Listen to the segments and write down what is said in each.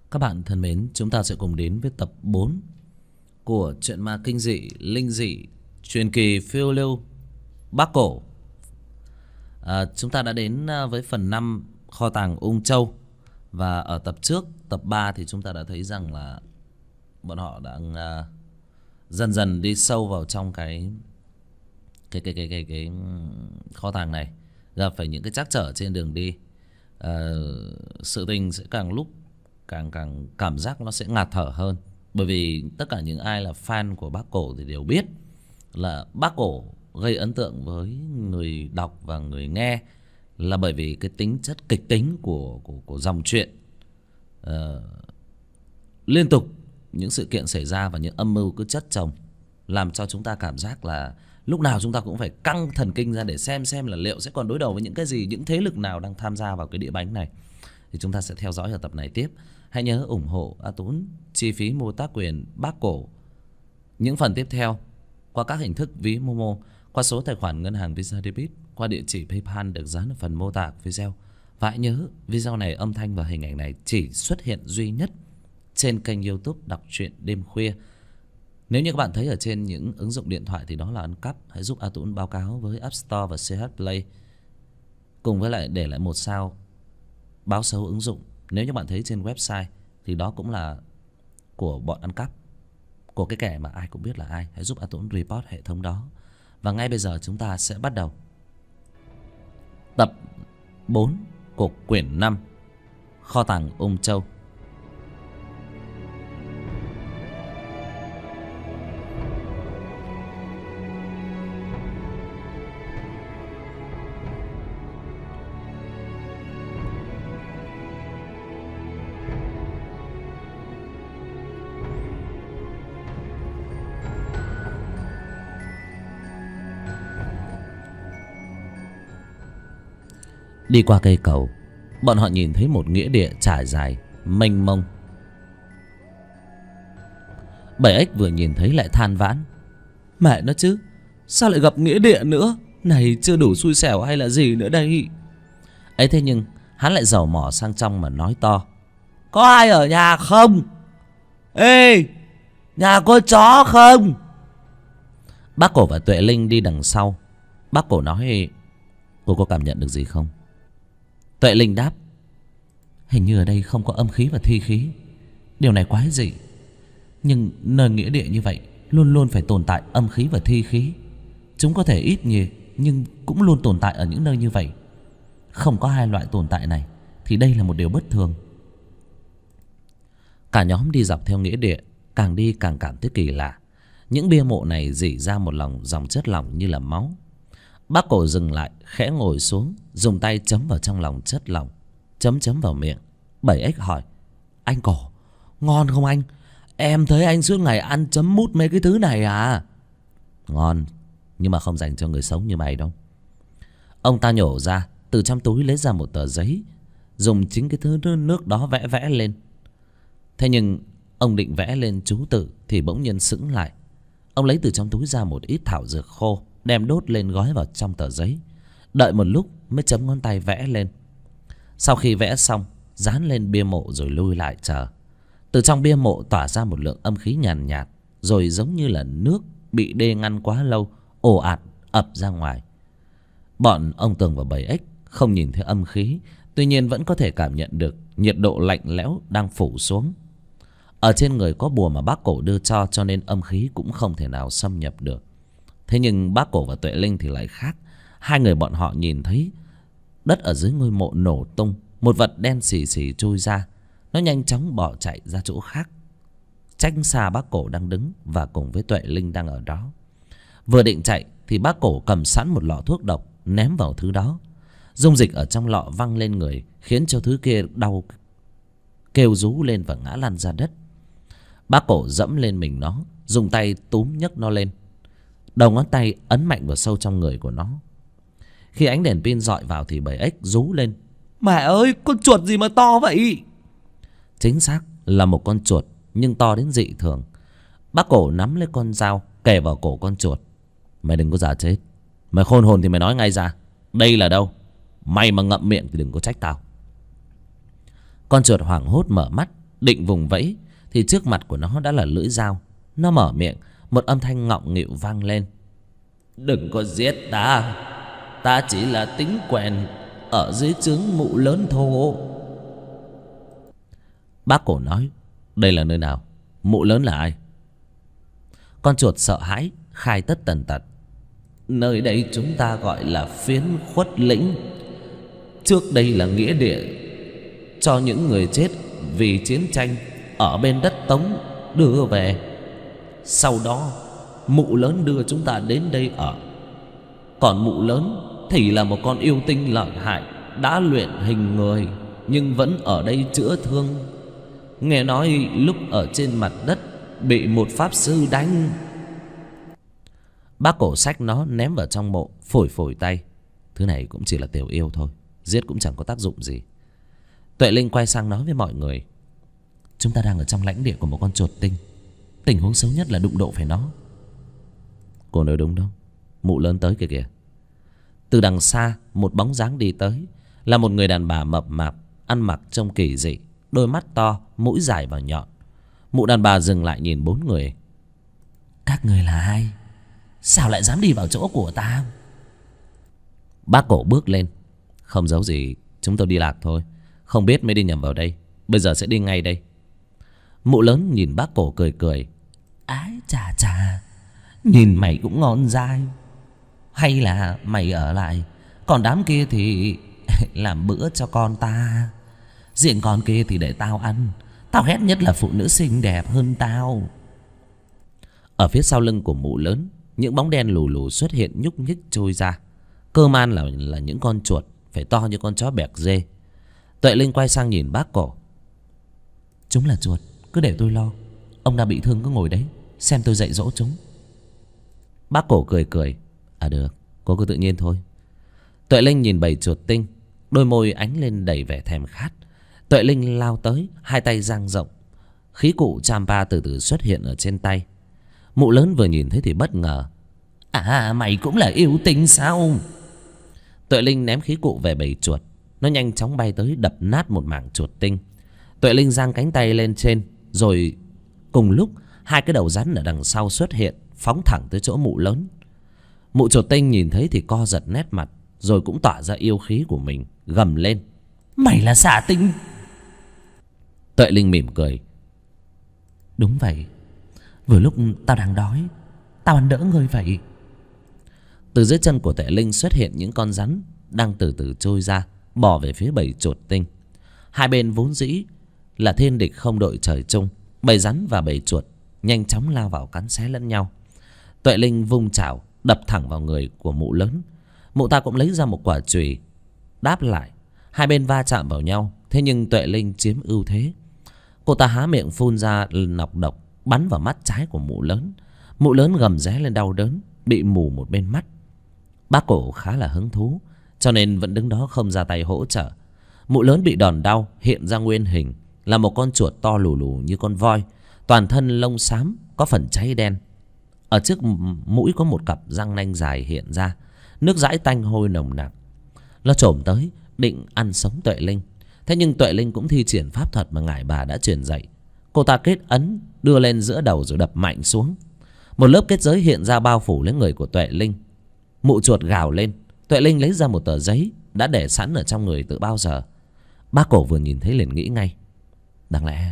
Các bạn thân mến, chúng ta sẽ cùng đến với tập 4 của truyện ma kinh dị, linh dị, truyền kỳ phiêu lưu Bắc Cổ. Chúng ta đã đến với phần 5 kho tàng Ung Châu. Và ở tập trước, tập 3 thì chúng ta đã thấy rằng là bọn họ đang dần dần đi sâu vào trong cái kho tàng này, gặp phải những cái trắc trở trên đường đi. Sự tình sẽ càng lúc càng cảm giác nó sẽ ngạt thở hơn, bởi vì tất cả những ai là fan của Bắc Cổ thì đều biết là Bắc Cổ gây ấn tượng với người đọc và người nghe là bởi vì cái tính chất kịch tính của dòng truyện. Liên tục những sự kiện xảy ra và những âm mưu cứ chất chồng, làm cho chúng ta cảm giác là lúc nào chúng ta cũng phải căng thần kinh ra để xem là liệu sẽ còn đối đầu với những cái gì, những thế lực nào đang tham gia vào cái đĩa bánh này. Thì chúng ta sẽ theo dõi ở tập này tiếp. Hãy nhớ ủng hộ A Tún chi phí mua tác quyền Bắc Cổ những phần tiếp theo qua các hình thức ví Momo, qua số tài khoản ngân hàng Visa Debit, qua địa chỉ PayPal được dán ở phần mô tả video. Và hãy nhớ video này, âm thanh và hình ảnh này chỉ xuất hiện duy nhất trên kênh YouTube Đọc Truyện Đêm Khuya. Nếu như các bạn thấy ở trên những ứng dụng điện thoại thì đó là ăn cắp, hãy giúp A Tún báo cáo với App Store và CH Play, cùng với lại để lại 1 sao báo xấu ứng dụng. Nếu như bạn thấy trên website thì đó cũng là của bọn ăn cắp, của cái kẻ mà ai cũng biết là ai. Hãy giúp A Tún report hệ thống đó. Và ngay bây giờ chúng ta sẽ bắt đầu tập 4 của quyển 5 Kho tàng Ung Châu. Đi qua cây cầu, bọn họ nhìn thấy một nghĩa địa trải dài mênh mông. Bảy ếch vừa nhìn thấy lại than vãn: mẹ nó chứ, sao lại gặp nghĩa địa nữa? Này chưa đủ xui xẻo hay là gì nữa đây? Ấy thế nhưng hắn lại dầu mỏ sang trong mà nói to: có ai ở nhà không? Ê, nhà có chó không? Bác Cổ và Tuệ Linh đi đằng sau. Bác Cổ nói: cô có cảm nhận được gì không? Tuệ Linh đáp: hình như ở đây không có âm khí và thi khí. Điều này quái dị. Nhưng nơi nghĩa địa như vậy luôn luôn phải tồn tại âm khí và thi khí. Chúng có thể ít nhiều nhưng cũng luôn tồn tại ở những nơi như vậy. Không có hai loại tồn tại này thì đây là một điều bất thường. Cả nhóm đi dọc theo nghĩa địa, càng đi càng cảm thấy kỳ lạ. Những bia mộ này rỉ ra một dòng chất lỏng như là máu. Bác Cổ dừng lại, khẽ ngồi xuống, dùng tay chấm vào trong lòng chất lỏng, chấm vào miệng. Bảy ếch hỏi: anh Cổ, ngon không anh? Em thấy anh suốt ngày ăn chấm mút mấy cái thứ này à? Ngon, nhưng mà không dành cho người sống như mày đâu. Ông ta nhổ ra, từ trong túi lấy ra một tờ giấy, dùng chính cái thứ nước đó vẽ lên. Thế nhưng ông định vẽ lên chú tự thì bỗng nhiên sững lại. Ông lấy từ trong túi ra một ít thảo dược khô, đem đốt lên gói vào trong tờ giấy. Đợi một lúc mới chấm ngón tay vẽ lên. Sau khi vẽ xong, dán lên bia mộ rồi lui lại chờ. Từ trong bia mộ tỏa ra một lượng âm khí nhàn nhạt, rồi giống như là nước bị đê ngăn quá lâu, ồ ạt ập ra ngoài. Bọn ông Tường và Bảy ếch không nhìn thấy âm khí, tuy nhiên vẫn có thể cảm nhận được nhiệt độ lạnh lẽo đang phủ xuống. Ở trên người có bùa mà Bác Cổ đưa cho nên âm khí cũng không thể nào xâm nhập được. Thế nhưng Bác Cổ và Tuệ Linh thì lại khác. Hai người bọn họ nhìn thấy đất ở dưới ngôi mộ nổ tung, một vật đen xì xì chui ra. Nó nhanh chóng bỏ chạy ra chỗ khác, tránh xa Bác Cổ đang đứng và cùng với Tuệ Linh đang ở đó. Vừa định chạy thì Bác Cổ cầm sẵn một lọ thuốc độc ném vào thứ đó. Dung dịch ở trong lọ văng lên người, khiến cho thứ kia đau kêu rú lên và ngã lăn ra đất. Bác Cổ dẫm lên mình nó, dùng tay túm nhấc nó lên. Đầu ngón tay ấn mạnh vào sâu trong người của nó. Khi ánh đèn pin dọi vào thì Bảy ếch rú lên: mẹ ơi, con chuột gì mà to vậy? Chính xác là một con chuột, nhưng to đến dị thường. Bác Cổ nắm lấy con dao kề vào cổ con chuột: mày đừng có giả chết. Mày khôn hồn thì mày nói ngay ra, đây là đâu? Mày mà ngậm miệng thì đừng có trách tao. Con chuột hoảng hốt mở mắt, định vùng vẫy thì trước mặt của nó đã là lưỡi dao. Nó mở miệng, một âm thanh ngọng nghịu vang lên. Đừng có giết ta, ta chỉ là tính quèn ở dưới trướng mụ lớn thôi. Bác Cổ nói, đây là nơi nào? Mụ lớn là ai? Con chuột sợ hãi khai tất tần tật. Nơi đây chúng ta gọi là Phiến Khuất Lĩnh. Trước đây là nghĩa địa cho những người chết vì chiến tranh ở bên đất Tống đưa về. Sau đó mụ lớn đưa chúng ta đến đây ở. Còn mụ lớn thì là một con yêu tinh lợi hại, đã luyện hình người nhưng vẫn ở đây chữa thương. Nghe nói lúc ở trên mặt đất bị một pháp sư đánh. Bác Cổ xách nó ném vào trong mộ, phủi phủi tay. Thứ này cũng chỉ là tiểu yêu thôi, giết cũng chẳng có tác dụng gì. Tuệ Linh quay sang nói với mọi người, chúng ta đang ở trong lãnh địa của một con chuột tinh. Tình huống xấu nhất là đụng độ phải nó. Cô nói đúng đâu, mụ lớn tới kìa kìa. Từ đằng xa một bóng dáng đi tới, là một người đàn bà mập mạp, ăn mặc trông kỳ dị, đôi mắt to, mũi dài và nhọn. Mụ đàn bà dừng lại nhìn bốn người. Các người là ai? Sao lại dám đi vào chỗ của ta? Bác Cổ bước lên. Không giấu gì, chúng tôi đi lạc thôi, không biết mới đi nhầm vào đây. Bây giờ sẽ đi ngay đây. Mụ lớn nhìn bác Cổ cười cười. Ái chà chà, nhìn mày cũng ngon dai. Hay là mày ở lại, còn đám kia thì làm bữa cho con ta. Riêng con kia thì để tao ăn. Tao ghét nhất là phụ nữ xinh đẹp hơn tao. Ở phía sau lưng của mụ lớn, những bóng đen lù lù xuất hiện nhúc nhích trôi ra. Cơ man là những con chuột phải to như con chó bẹc dê. Tuệ Linh quay sang nhìn bác Cổ. Chúng là chuột, cứ để tôi lo. Ông đã bị thương cứ ngồi đấy, xem tôi dạy dỗ chúng. Bác Cổ cười cười. À được, cô cứ tự nhiên thôi. Tuệ Linh nhìn bầy chuột tinh, đôi môi ánh lên đầy vẻ thèm khát. Tuệ Linh lao tới, hai tay dang rộng. Khí cụ Champa từ từ xuất hiện ở trên tay. Mụ lớn vừa nhìn thấy thì bất ngờ. À, mày cũng là yêu tinh sao? Tuệ Linh ném khí cụ về bầy chuột. Nó nhanh chóng bay tới đập nát một mảng chuột tinh. Tuệ Linh giang cánh tay lên trên, rồi cùng lúc hai cái đầu rắn ở đằng sau xuất hiện, phóng thẳng tới chỗ mụ lớn. Mụ chuột tinh nhìn thấy thì co giật nét mặt, rồi cũng tỏa ra yêu khí của mình, gầm lên. Mày là xà tinh. Tuệ Linh mỉm cười. Đúng vậy, vừa lúc tao đang đói, tao ăn đỡ ngươi vậy. Từ dưới chân của Tuệ Linh xuất hiện những con rắn đang từ từ trôi ra, bò về phía bầy chuột tinh. Hai bên vốn dĩ là thiên địch không đội trời chung. Bầy rắn và bầy chuột nhanh chóng lao vào cắn xé lẫn nhau. Tuệ Linh vung chảo đập thẳng vào người của mụ lớn. Mụ ta cũng lấy ra một quả chùy đáp lại. Hai bên va chạm vào nhau, thế nhưng Tuệ Linh chiếm ưu thế. Cô ta há miệng phun ra nọc độc, bắn vào mắt trái của mụ lớn. Mụ lớn gầm ré lên đau đớn, bị mù một bên mắt. Bác Cổ khá là hứng thú, cho nên vẫn đứng đó không ra tay hỗ trợ. Mụ lớn bị đòn đau, hiện ra nguyên hình là một con chuột to lù lù như con voi, toàn thân lông xám, có phần cháy đen. Ở trước mũi có một cặp răng nanh dài hiện ra, nước dãi tanh hôi nồng nặc. Nó chồm tới định ăn sống Tuệ Linh. Thế nhưng Tuệ Linh cũng thi triển pháp thuật mà ngải bà đã truyền dạy. Cô ta kết ấn đưa lên giữa đầu rồi đập mạnh xuống. Một lớp kết giới hiện ra bao phủ lấy người của Tuệ Linh. Mụ chuột gào lên. Tuệ Linh lấy ra một tờ giấy đã để sẵn ở trong người từ bao giờ. Bác Cổ vừa nhìn thấy liền nghĩ ngay, đáng lẽ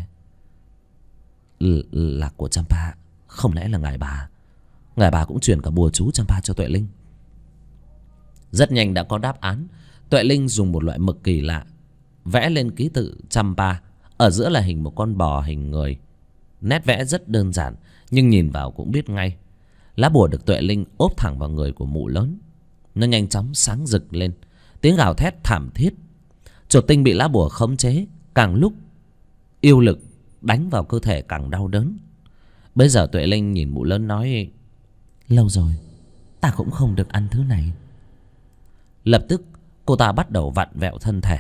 là của Champa. Không lẽ là ngải bà cũng truyền cả bùa chú Champa cho Tuệ Linh. Rất nhanh đã có đáp án. Tuệ Linh dùng một loại mực kỳ lạ vẽ lên ký tự Champa. Ở giữa là hình một con bò hình người. Nét vẽ rất đơn giản, nhưng nhìn vào cũng biết ngay. Lá bùa được Tuệ Linh ốp thẳng vào người của mụ lớn. Nó nhanh chóng sáng rực lên, tiếng gào thét thảm thiết. Chuột tinh bị lá bùa khống chế, càng lúc yêu lực đánh vào cơ thể càng đau đớn. Bây giờ Tuệ Linh nhìn mụ lớn nói, lâu rồi ta cũng không được ăn thứ này. Lập tức cô ta bắt đầu vặn vẹo thân thể.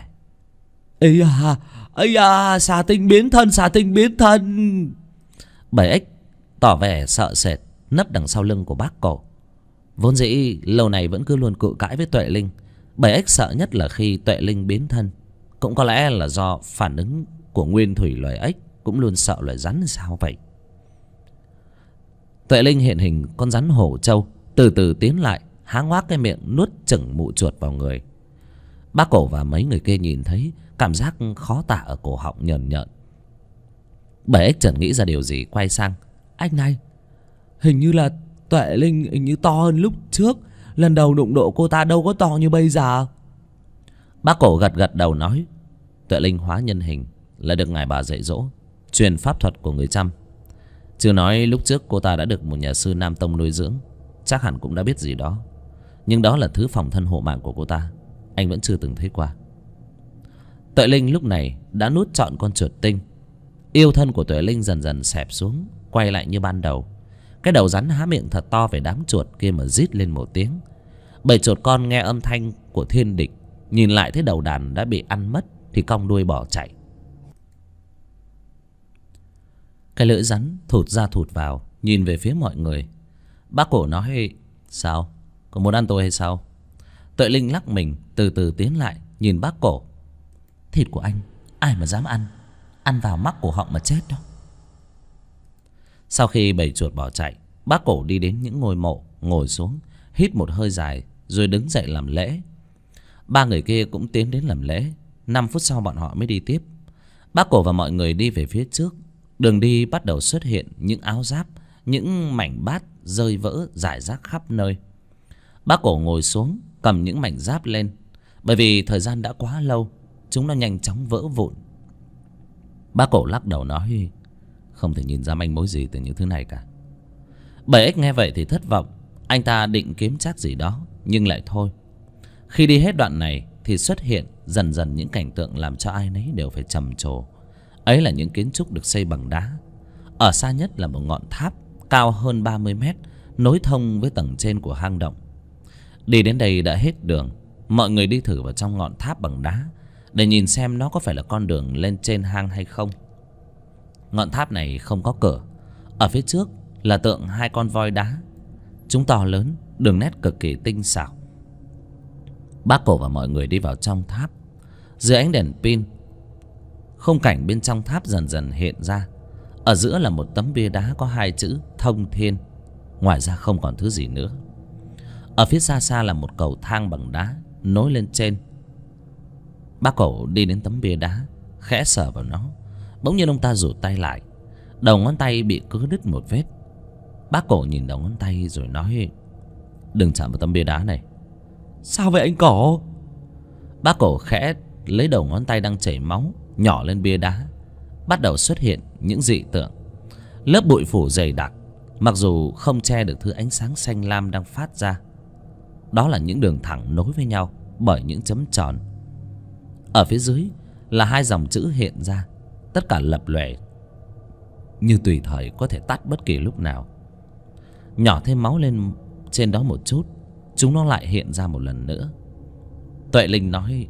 Ây da, xà tinh biến thân, xà tinh biến thân. Bảy ếch tỏ vẻ sợ sệt nấp đằng sau lưng của bác Cổ. Vốn dĩ lâu này vẫn cứ luôn cự cãi với Tuệ Linh. Bảy ếch sợ nhất là khi Tuệ Linh biến thân. Cũng có lẽ là do phản ứng của nguyên thủy loài ếch cũng luôn sợ loài rắn sao vậy. Tuệ Linh hiện hình con rắn hổ trâu, từ từ tiến lại, há ngoác cái miệng nuốt chửng mụ chuột vào người. Bác Cổ và mấy người kia nhìn thấy, cảm giác khó tả ở cổ họng nhờn nhợn. Bảy ếch chợt nghĩ ra điều gì, quay sang: anh này, hình như là Tuệ Linh hình như to hơn lúc trước. Lần đầu đụng độ cô ta đâu có to như bây giờ. Bác Cổ gật gật đầu nói: Tuệ Linh hóa nhân hình là được ngài bà dạy dỗ, truyền pháp thuật của người Chăm. Chưa nói lúc trước cô ta đã được một nhà sư Nam Tông nuôi dưỡng, chắc hẳn cũng đã biết gì đó. Nhưng đó là thứ phòng thân hộ mạng của cô ta, anh vẫn chưa từng thấy qua. Tuệ Linh lúc này đã nuốt trọn con chuột tinh. Yêu thân của Tuệ Linh dần dần xẹp xuống, quay lại như ban đầu. Cái đầu rắn há miệng thật to về đám chuột kia mà rít lên một tiếng. Bầy chuột con nghe âm thanh của thiên địch, nhìn lại thấy đầu đàn đã bị ăn mất thì cong đuôi bỏ chạy. Cái lưỡi rắn thụt ra thụt vào, nhìn về phía mọi người. Bác Cổ nói: sao, có muốn ăn tôi hay sao? Tuệ Linh lắc mình từ từ tiến lại, nhìn bác Cổ: thịt của anh ai mà dám ăn, ăn vào mắc cổ họng mà chết đó. Sau khi bầy chuột bỏ chạy, bác Cổ đi đến những ngôi mộ, ngồi xuống, hít một hơi dài, rồi đứng dậy làm lễ. Ba người kia cũng tiến đến làm lễ. 5 phút sau bọn họ mới đi tiếp. Bác Cổ và mọi người đi về phía trước. Đường đi bắt đầu xuất hiện những áo giáp, những mảnh bát rơi vỡ rải rác khắp nơi. Bác Cổ ngồi xuống, cầm những mảnh giáp lên. Bởi vì thời gian đã quá lâu, chúng nó nhanh chóng vỡ vụn. Bác Cổ lắc đầu nói: không thể nhìn ra manh mối gì từ những thứ này cả. Bảy ếch nghe vậy thì thất vọng. Anh ta định kiếm trác gì đó, nhưng lại thôi. Khi đi hết đoạn này thì xuất hiện dần dần những cảnh tượng làm cho ai nấy đều phải trầm trồ. Ấy là những kiến trúc được xây bằng đá. Ở xa nhất là một ngọn tháp cao hơn 30 mét, nối thông với tầng trên của hang động. Đi đến đây đã hết đường. Mọi người đi thử vào trong ngọn tháp bằng đá để nhìn xem nó có phải là con đường lên trên hang hay không. Ngọn tháp này không có cửa. Ở phía trước là tượng 2 con voi đá. Chúng to lớn, đường nét cực kỳ tinh xảo. Bác Cổ và mọi người đi vào trong tháp. Dưới ánh đèn pin, khung cảnh bên trong tháp dần dần hiện ra. Ở giữa là một tấm bia đá có 2 chữ Thông Thiên. Ngoài ra không còn thứ gì nữa. Ở phía xa xa là một cầu thang bằng đá nối lên trên. Bác Cổ đi đến tấm bia đá, khẽ sờ vào nó. Bỗng nhiên ông ta rụt tay lại. Đầu ngón tay bị cứa đứt một vết. Bác Cổ nhìn đầu ngón tay rồi nói: đừng chạm vào tấm bia đá này. Sao vậy anh Cổ? Bác Cổ khẽ lấy đầu ngón tay đang chảy máu nhỏ lên bia đá. Bắt đầu xuất hiện những dị tượng. Lớp bụi phủ dày đặc, mặc dù không che được thứ ánh sáng xanh lam đang phát ra. Đó là những đường thẳng nối với nhau bởi những chấm tròn. Ở phía dưới là 2 dòng chữ hiện ra, tất cả lập lòe như tùy thời có thể tắt bất kỳ lúc nào. Nhỏ thêm máu lên trên đó một chút, chúng nó lại hiện ra một lần nữa. Tuệ Linh nói: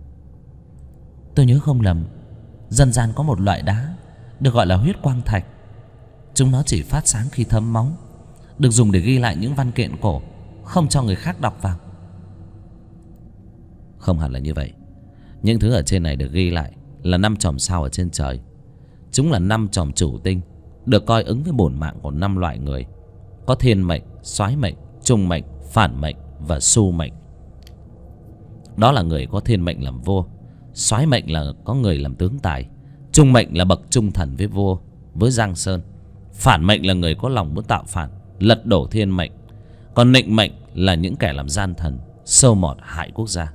tôi nhớ không lầm, dân gian có một loại đá được gọi là huyết quang thạch. Chúng nó chỉ phát sáng khi thấm máu, được dùng để ghi lại những văn kiện cổ, không cho người khác đọc vào. Không hẳn là như vậy. Những thứ ở trên này được ghi lại là 5 chòm sao ở trên trời. Chúng là 5 chòm chủ tinh, được coi ứng với bổn mạng của 5 loại người. Có thiên mệnh, soái mệnh, trung mệnh, phản mệnh và su mệnh. Đó là người có thiên mệnh làm vua, soái mệnh là có người làm tướng tài, trung mệnh là bậc trung thần với vua, với Giang Sơn, phản mệnh là người có lòng muốn tạo phản, lật đổ thiên mệnh, còn nịnh mệnh là những kẻ làm gian thần, sâu mọt hại quốc gia.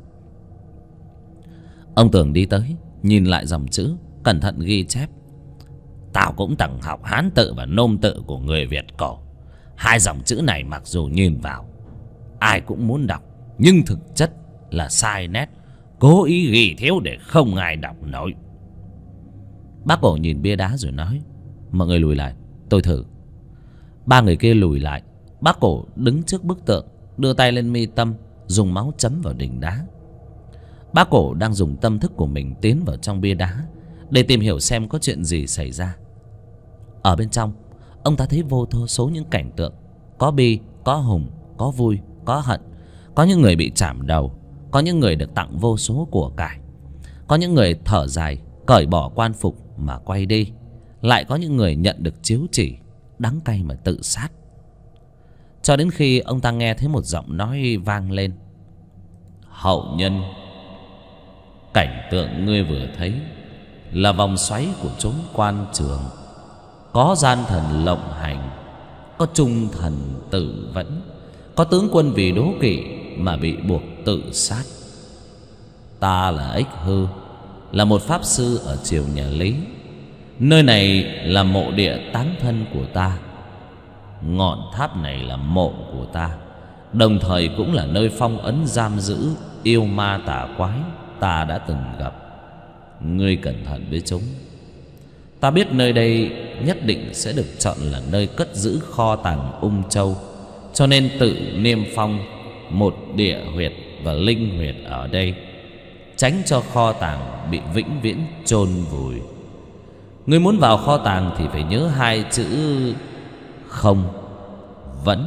Ông Tường đi tới, nhìn lại dòng chữ, cẩn thận ghi chép: tao cũng từng học Hán tự và Nôm tự của người Việt cổ. 2 dòng chữ này mặc dù nhìn vào ai cũng muốn đọc, nhưng thực chất là sai nét, cố ý ghi thiếu để không ai đọc nổi. Bác Cổ nhìn bia đá rồi nói: mọi người lùi lại, tôi thử. 3 người kia lùi lại. Bác Cổ đứng trước bức tượng, đưa tay lên mi tâm, dùng máu chấm vào đỉnh đá. Bác Cổ đang dùng tâm thức của mình tiến vào trong bia đá để tìm hiểu xem có chuyện gì xảy ra. Ở bên trong, ông ta thấy vô số những cảnh tượng. Có bi, có hùng, có vui, có hận. Có những người bị chảm đầu, có những người được tặng vô số của cải, có những người thở dài cởi bỏ quan phục mà quay đi. lại có những người nhận được chiếu chỉ đắng cay mà tự sát. Cho đến khi ông ta nghe thấy một giọng nói vang lên: Hậu nhân, cảnh tượng ngươi vừa thấy là vòng xoáy của chốn quan trường. Có gian thần lộng hành, có trung thần tự vẫn, có tướng quân vì đố kỵ mà bị buộc tự sát. Ta là Ích Hư, là một pháp sư ở triều nhà Lý. Nơi này là mộ địa táng thân của ta. Ngọn tháp này là mộ của ta, đồng thời cũng là nơi phong ấn giam giữ yêu ma tà quái ta đã từng gặp. Ngươi cẩn thận với chúng. Ta biết nơi đây nhất định sẽ được chọn là nơi cất giữ kho tàng Ung Châu, cho nên tự niêm phong một địa huyệt và linh huyệt ở đây, tránh cho kho tàng bị vĩnh viễn chôn vùi. Ngươi muốn vào kho tàng thì phải nhớ hai chữ không vẫn.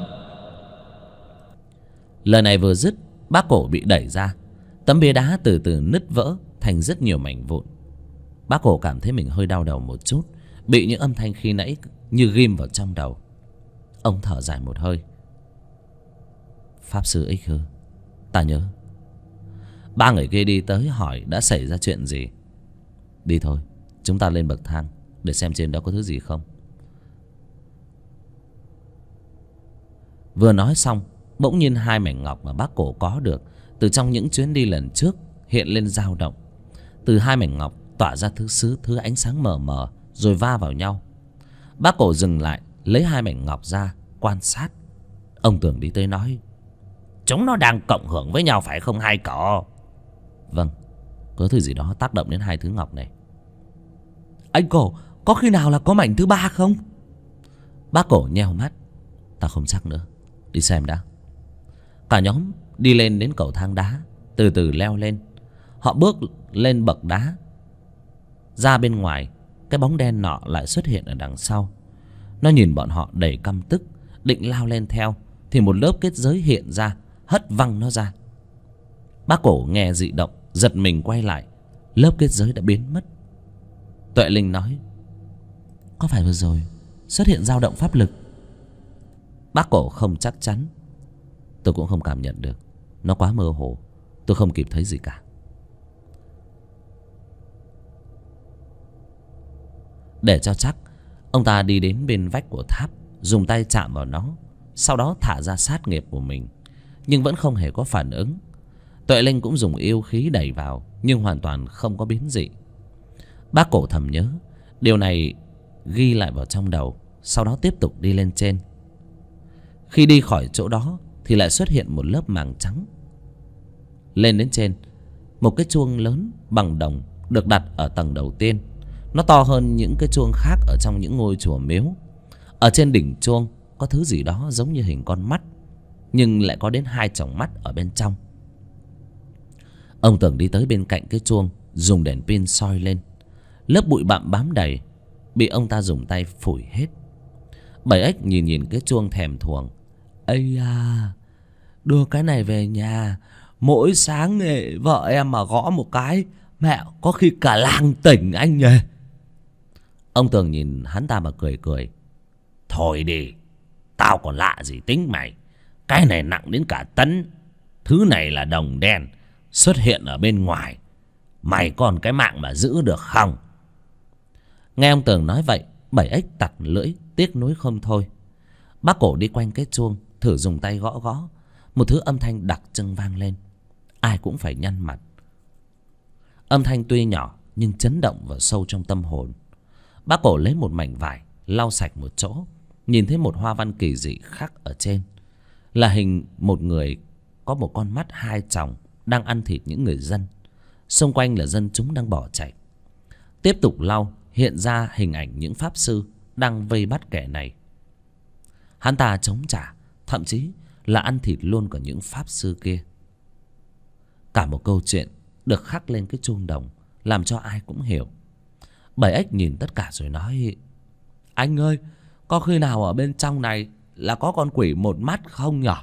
Lời này vừa dứt, bác cổ bị đẩy ra. Tấm bia đá từ từ nứt vỡ thành rất nhiều mảnh vụn. Bác cổ cảm thấy mình hơi đau đầu một chút, bị những âm thanh khi nãy như ghim vào trong đầu. Ông thở dài một hơi. Pháp sư Ích Hư, ta nhớ. Ba người kia đi tới hỏi đã xảy ra chuyện gì. Đi thôi, chúng ta lên bậc thang để xem trên đó có thứ gì không. Vừa nói xong, bỗng nhiên hai mảnh ngọc mà bác cổ có được từ trong những chuyến đi lần trước hiện lên dao động. Từ hai mảnh ngọc tỏa ra thứ ánh sáng mờ mờ rồi va vào nhau. Bác cổ dừng lại, lấy hai mảnh ngọc ra quan sát. Ông Tường đi tới nói: Chúng nó đang cộng hưởng với nhau phải không hai cậu? Vâng, có thứ gì đó tác động đến hai thứ ngọc này. Anh cổ, có khi nào là có mảnh thứ ba không? Bác cổ nheo mắt. Ta không chắc nữa, đi xem đã. Cả nhóm đi lên đến cầu thang đá, từ từ leo lên. Họ bước lên bậc đá. Ra bên ngoài, cái bóng đen nọ lại xuất hiện ở đằng sau. Nó nhìn bọn họ đầy căm tức, định lao lên theo, thì một lớp kết giới hiện ra, hất văng nó ra. Bác cổ nghe dị động, giật mình quay lại. Lớp kết giới đã biến mất. Tuệ Linh nói: Có phải vừa rồi xuất hiện dao động pháp lực? Bác cổ không chắc chắn. Tôi cũng không cảm nhận được, nó quá mơ hồ, tôi không kịp thấy gì cả. Để cho chắc, ông ta đi đến bên vách của tháp, dùng tay chạm vào nó, sau đó thả ra sát nghiệp của mình, nhưng vẫn không hề có phản ứng. Tuệ Linh cũng dùng yêu khí đẩy vào, nhưng hoàn toàn không có biến dị. Bác cổ thầm nhớ, điều này ghi lại vào trong đầu, sau đó tiếp tục đi lên trên. Khi đi khỏi chỗ đó thì lại xuất hiện một lớp màng trắng. Lên đến trên, một cái chuông lớn bằng đồng được đặt ở tầng đầu tiên. Nó to hơn những cái chuông khác ở trong những ngôi chùa miếu. Ở trên đỉnh chuông có thứ gì đó giống như hình con mắt, nhưng lại có đến hai tròng mắt ở bên trong. Ông Tường đi tới bên cạnh cái chuông, dùng đèn pin soi lên. Lớp bụi bặm bám đầy, bị ông ta dùng tay phủi hết. Bảy Ếch nhìn cái chuông thèm thuồng. Ây da, đưa cái này về nhà, mỗi sáng nghệ vợ em mà gõ một cái, mẹ có khi cả làng tỉnh anh nhỉ. Ông Tường nhìn hắn ta mà cười cười. Thôi đi, tao còn lạ gì tính mày. Cái này nặng đến cả tấn. Thứ này là đồng đen, xuất hiện ở bên ngoài. Mày còn cái mạng mà giữ được không? Nghe ông Tường nói vậy, Bảy Ếch tặc lưỡi, tiếc nuối không thôi. Bác cổ đi quanh cái chuông, thử dùng tay gõ gõ. Một thứ âm thanh đặc trưng vang lên. Ai cũng phải nhăn mặt. Âm thanh tuy nhỏ nhưng chấn động vào sâu trong tâm hồn. Bác cổ lấy một mảnh vải, lau sạch một chỗ, nhìn thấy một hoa văn kỳ dị khắc ở trên. Là hình một người có một con mắt hai tròng đang ăn thịt những người dân. Xung quanh là dân chúng đang bỏ chạy. Tiếp tục lau, hiện ra hình ảnh những pháp sư đang vây bắt kẻ này. Hắn ta chống trả, thậm chí là ăn thịt luôn cả những pháp sư kia. Cả một câu chuyện được khắc lên cái chuông đồng, làm cho ai cũng hiểu. Bảy Ếch nhìn tất cả rồi nói: Anh ơi, có khi nào ở bên trong này là có con quỷ một mắt không nhở?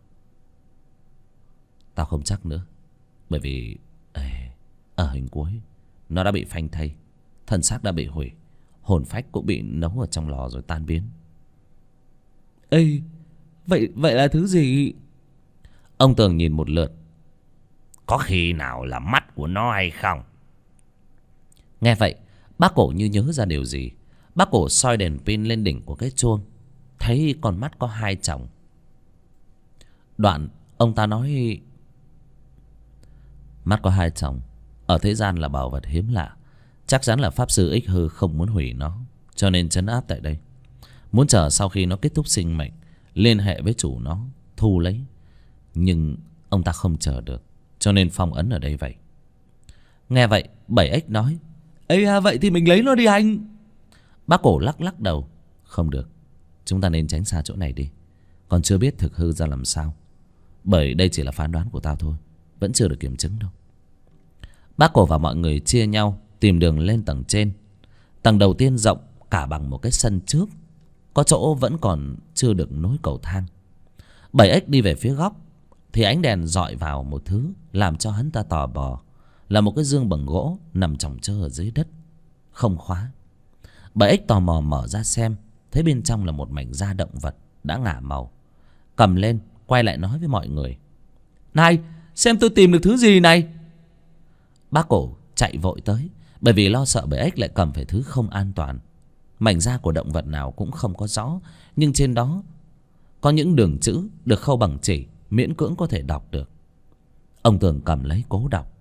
Tao không chắc nữa. Bởi vì ở hình cuối nó đã bị phanh thây, thân xác đã bị hủy, hồn phách cũng bị nấu ở trong lò rồi tan biến. Ê, vậy là thứ gì? Ông Tường nhìn một lượt. Có khi nào là mắt của nó hay không? Nghe vậy, bác Cổ như nhớ ra điều gì. Bác Cổ soi đèn pin lên đỉnh của cái chuông, thấy con mắt có hai tròng. Đoạn ông ta nói: mắt có hai tròng ở thế gian là bảo vật hiếm lạ. Chắc chắn là pháp sư Ích Hư không muốn hủy nó, cho nên trấn áp tại đây, muốn chờ sau khi nó kết thúc sinh mệnh liên hệ với chủ nó thu lấy. Nhưng ông ta không chờ được, cho nên phong ấn ở đây vậy. Nghe vậy, Bảy Ếch nói: Ê à, vậy thì mình lấy nó đi anh. Bác Cổ lắc lắc đầu: không được, chúng ta nên tránh xa chỗ này đi. Còn chưa biết thực hư ra làm sao, bởi đây chỉ là phán đoán của tao thôi, vẫn chưa được kiểm chứng đâu. Bác Cổ và mọi người chia nhau tìm đường lên tầng trên. Tầng đầu tiên rộng cả bằng một cái sân trước, có chỗ vẫn còn chưa được nối cầu thang. Bảy Ếch đi về phía góc thì ánh đèn dọi vào một thứ làm cho hắn ta tò mò, là một cái giường bằng gỗ nằm chồng chơ ở dưới đất, không khóa. Bảy Ếch tò mò mở ra xem, thấy bên trong là một mảnh da động vật đã ngả màu. Cầm lên quay lại nói với mọi người: này, xem tôi tìm được thứ gì này. Bác Cổ chạy vội tới, bởi vì lo sợ Bảy Ếch lại cầm phải thứ không an toàn. Mảnh da của động vật nào cũng không có rõ, nhưng trên đó có những đường chữ được khâu bằng chỉ, miễn cưỡng có thể đọc được. Ông Tường cầm lấy cố đọc: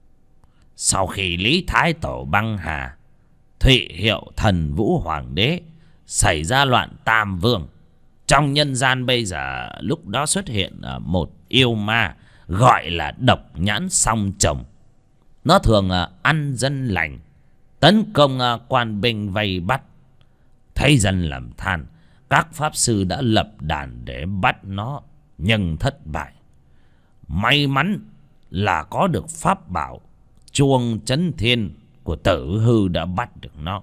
sau khi Lý Thái Tổ băng hà, Thụy Hiệu Thần Vũ Hoàng đế, xảy ra loạn Tam Vương. Trong nhân gian bây giờ lúc đó xuất hiện một yêu ma gọi là Độc Nhãn Song Chồng. Nó thường ăn dân lành, tấn công quan binh vây bắt. Thấy dân làm than, các pháp sư đã lập đàn để bắt nó, nhưng thất bại. May mắn là có được pháp bảo chuông chấn thiên của Tử Hư đã bắt được nó.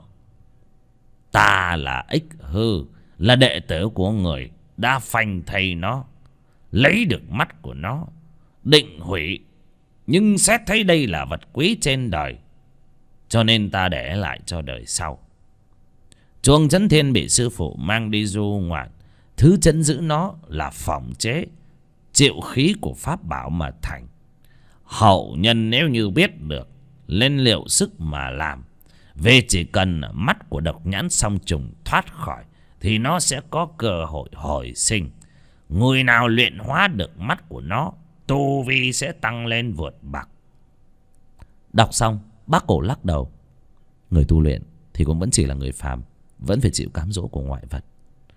Ta là Ích Hư, là đệ tử của người, đã phanh thây nó, lấy được mắt của nó, định hủy. Nhưng xét thấy đây là vật quý trên đời, cho nên ta để lại cho đời sau. Chuông chấn thiên bị sư phụ mang đi du ngoạn, thứ chấn giữ nó là phỏng chế, chịu khí của pháp bảo mà thành. Hậu nhân nếu như biết được, lên liệu sức mà làm. Vì chỉ cần mắt của Độc Nhãn Song Trùng thoát khỏi thì nó sẽ có cơ hội hồi sinh. Người nào luyện hóa được mắt của nó, tu vi sẽ tăng lên vượt bậc. Đọc xong, bác Cổ lắc đầu: người tu luyện thì cũng vẫn chỉ là người phàm, vẫn phải chịu cám dỗ của ngoại vật.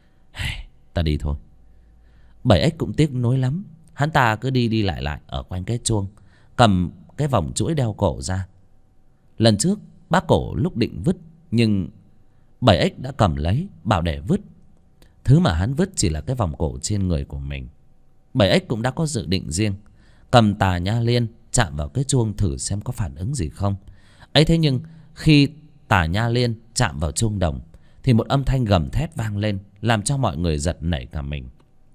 Ta đi thôi. Bảy Ếch cũng tiếc nuối lắm. Hắn ta cứ đi lại lại ở quanh cái chuông, cầm cái vòng chuỗi đeo cổ ra. Lần trước bác Cổ lúc định vứt, nhưng Bảy Ếch đã cầm lấy, bảo để vứt. Thứ mà hắn vứt chỉ là cái vòng cổ trên người của mình. Bảy Ếch cũng đã có dự định riêng, cầm tà nha liên chạm vào cái chuông thử xem có phản ứng gì không. Ấy thế nhưng khi tà nha liên chạm vào chuông đồng thì một âm thanh gầm thét vang lên, làm cho mọi người giật nảy cả mình.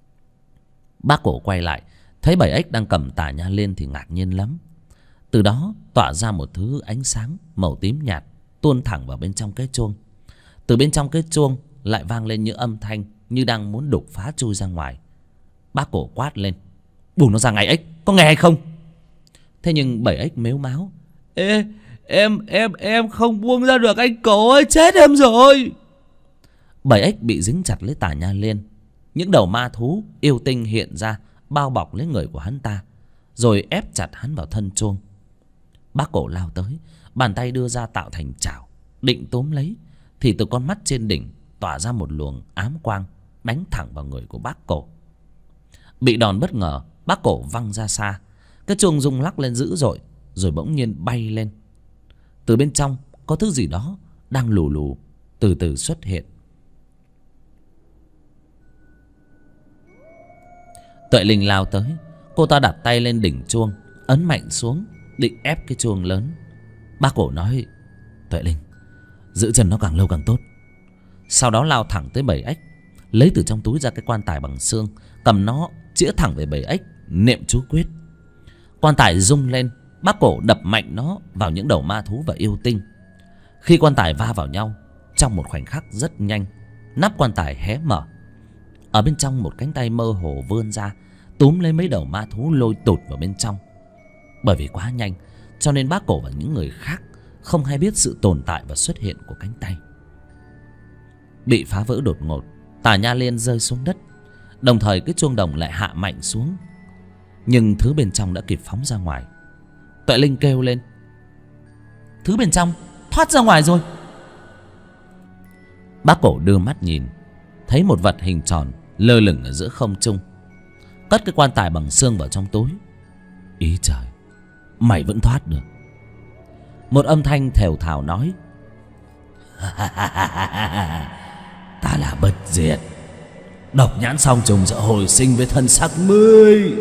Bác Cổ quay lại thấy Bảy Ếch đang cầm tà nha liên thì ngạc nhiên lắm. Từ đó tỏa ra một thứ ánh sáng màu tím nhạt tuôn thẳng vào bên trong cái chuông. Từ bên trong cái chuông lại vang lên những âm thanh như đang muốn đục phá chui ra ngoài. Bác Cổ quát lên: buông nó ra ngay Ếch, có nghe hay không? Thế nhưng Bảy Ếch mếu máo: Ê, em không buông ra được anh Cổ ơi, chết em rồi. Bảy Ếch bị dính chặt lấy tà nha liên. Những đầu ma thú yêu tinh hiện ra, bao bọc lấy người của hắn ta, rồi ép chặt hắn vào thân chuông. Bác Cổ lao tới, bàn tay đưa ra tạo thành chảo, định túm lấy, thì từ con mắt trên đỉnh tỏa ra một luồng ám quang, đánh thẳng vào người của bác Cổ. Bị đòn bất ngờ, bác Cổ văng ra xa. Cái chuông rung lắc lên dữ dội, rồi bỗng nhiên bay lên. Từ bên trong có thứ gì đó đang lù lù từ từ xuất hiện. Tuệ Linh lao tới, cô ta đặt tay lên đỉnh chuông, ấn mạnh xuống, định ép cái chuông lớn. Bác Cổ nói: Tuệ Linh, giữ chân nó càng lâu càng tốt. Sau đó lao thẳng tới Bảy Ếch, lấy từ trong túi ra cái quan tài bằng xương, cầm nó chĩa thẳng về Bảy Ếch, niệm chú quyết. Quan tài rung lên, bác Cổ đập mạnh nó vào những đầu ma thú và yêu tinh. Khi quan tài va vào nhau, Trong một khoảnh khắc rất nhanh, nắp quan tài hé mở. Ở bên trong một cánh tay mơ hồ vươn ra, túm lấy mấy đầu ma thú lôi tụt vào bên trong. Bởi vì quá nhanh cho nên bác Cổ và những người khác không hay biết sự tồn tại và xuất hiện của cánh tay. Bị phá vỡ đột ngột, Tà Nha Liên rơi xuống đất, đồng thời cái chuông đồng lại hạ mạnh xuống. Nhưng thứ bên trong đã kịp phóng ra ngoài. Tuệ Linh kêu lên: thứ bên trong thoát ra ngoài rồi. Bác Cổ đưa mắt nhìn, thấy một vật hình tròn lơ lửng ở giữa không trung, cất cái quan tài bằng xương vào trong túi. Ý trời, mày vẫn thoát được. Một âm thanh thều thào nói: ta là bất diệt, độc nhãn song trùng sẽ hồi sinh với thân xác mới.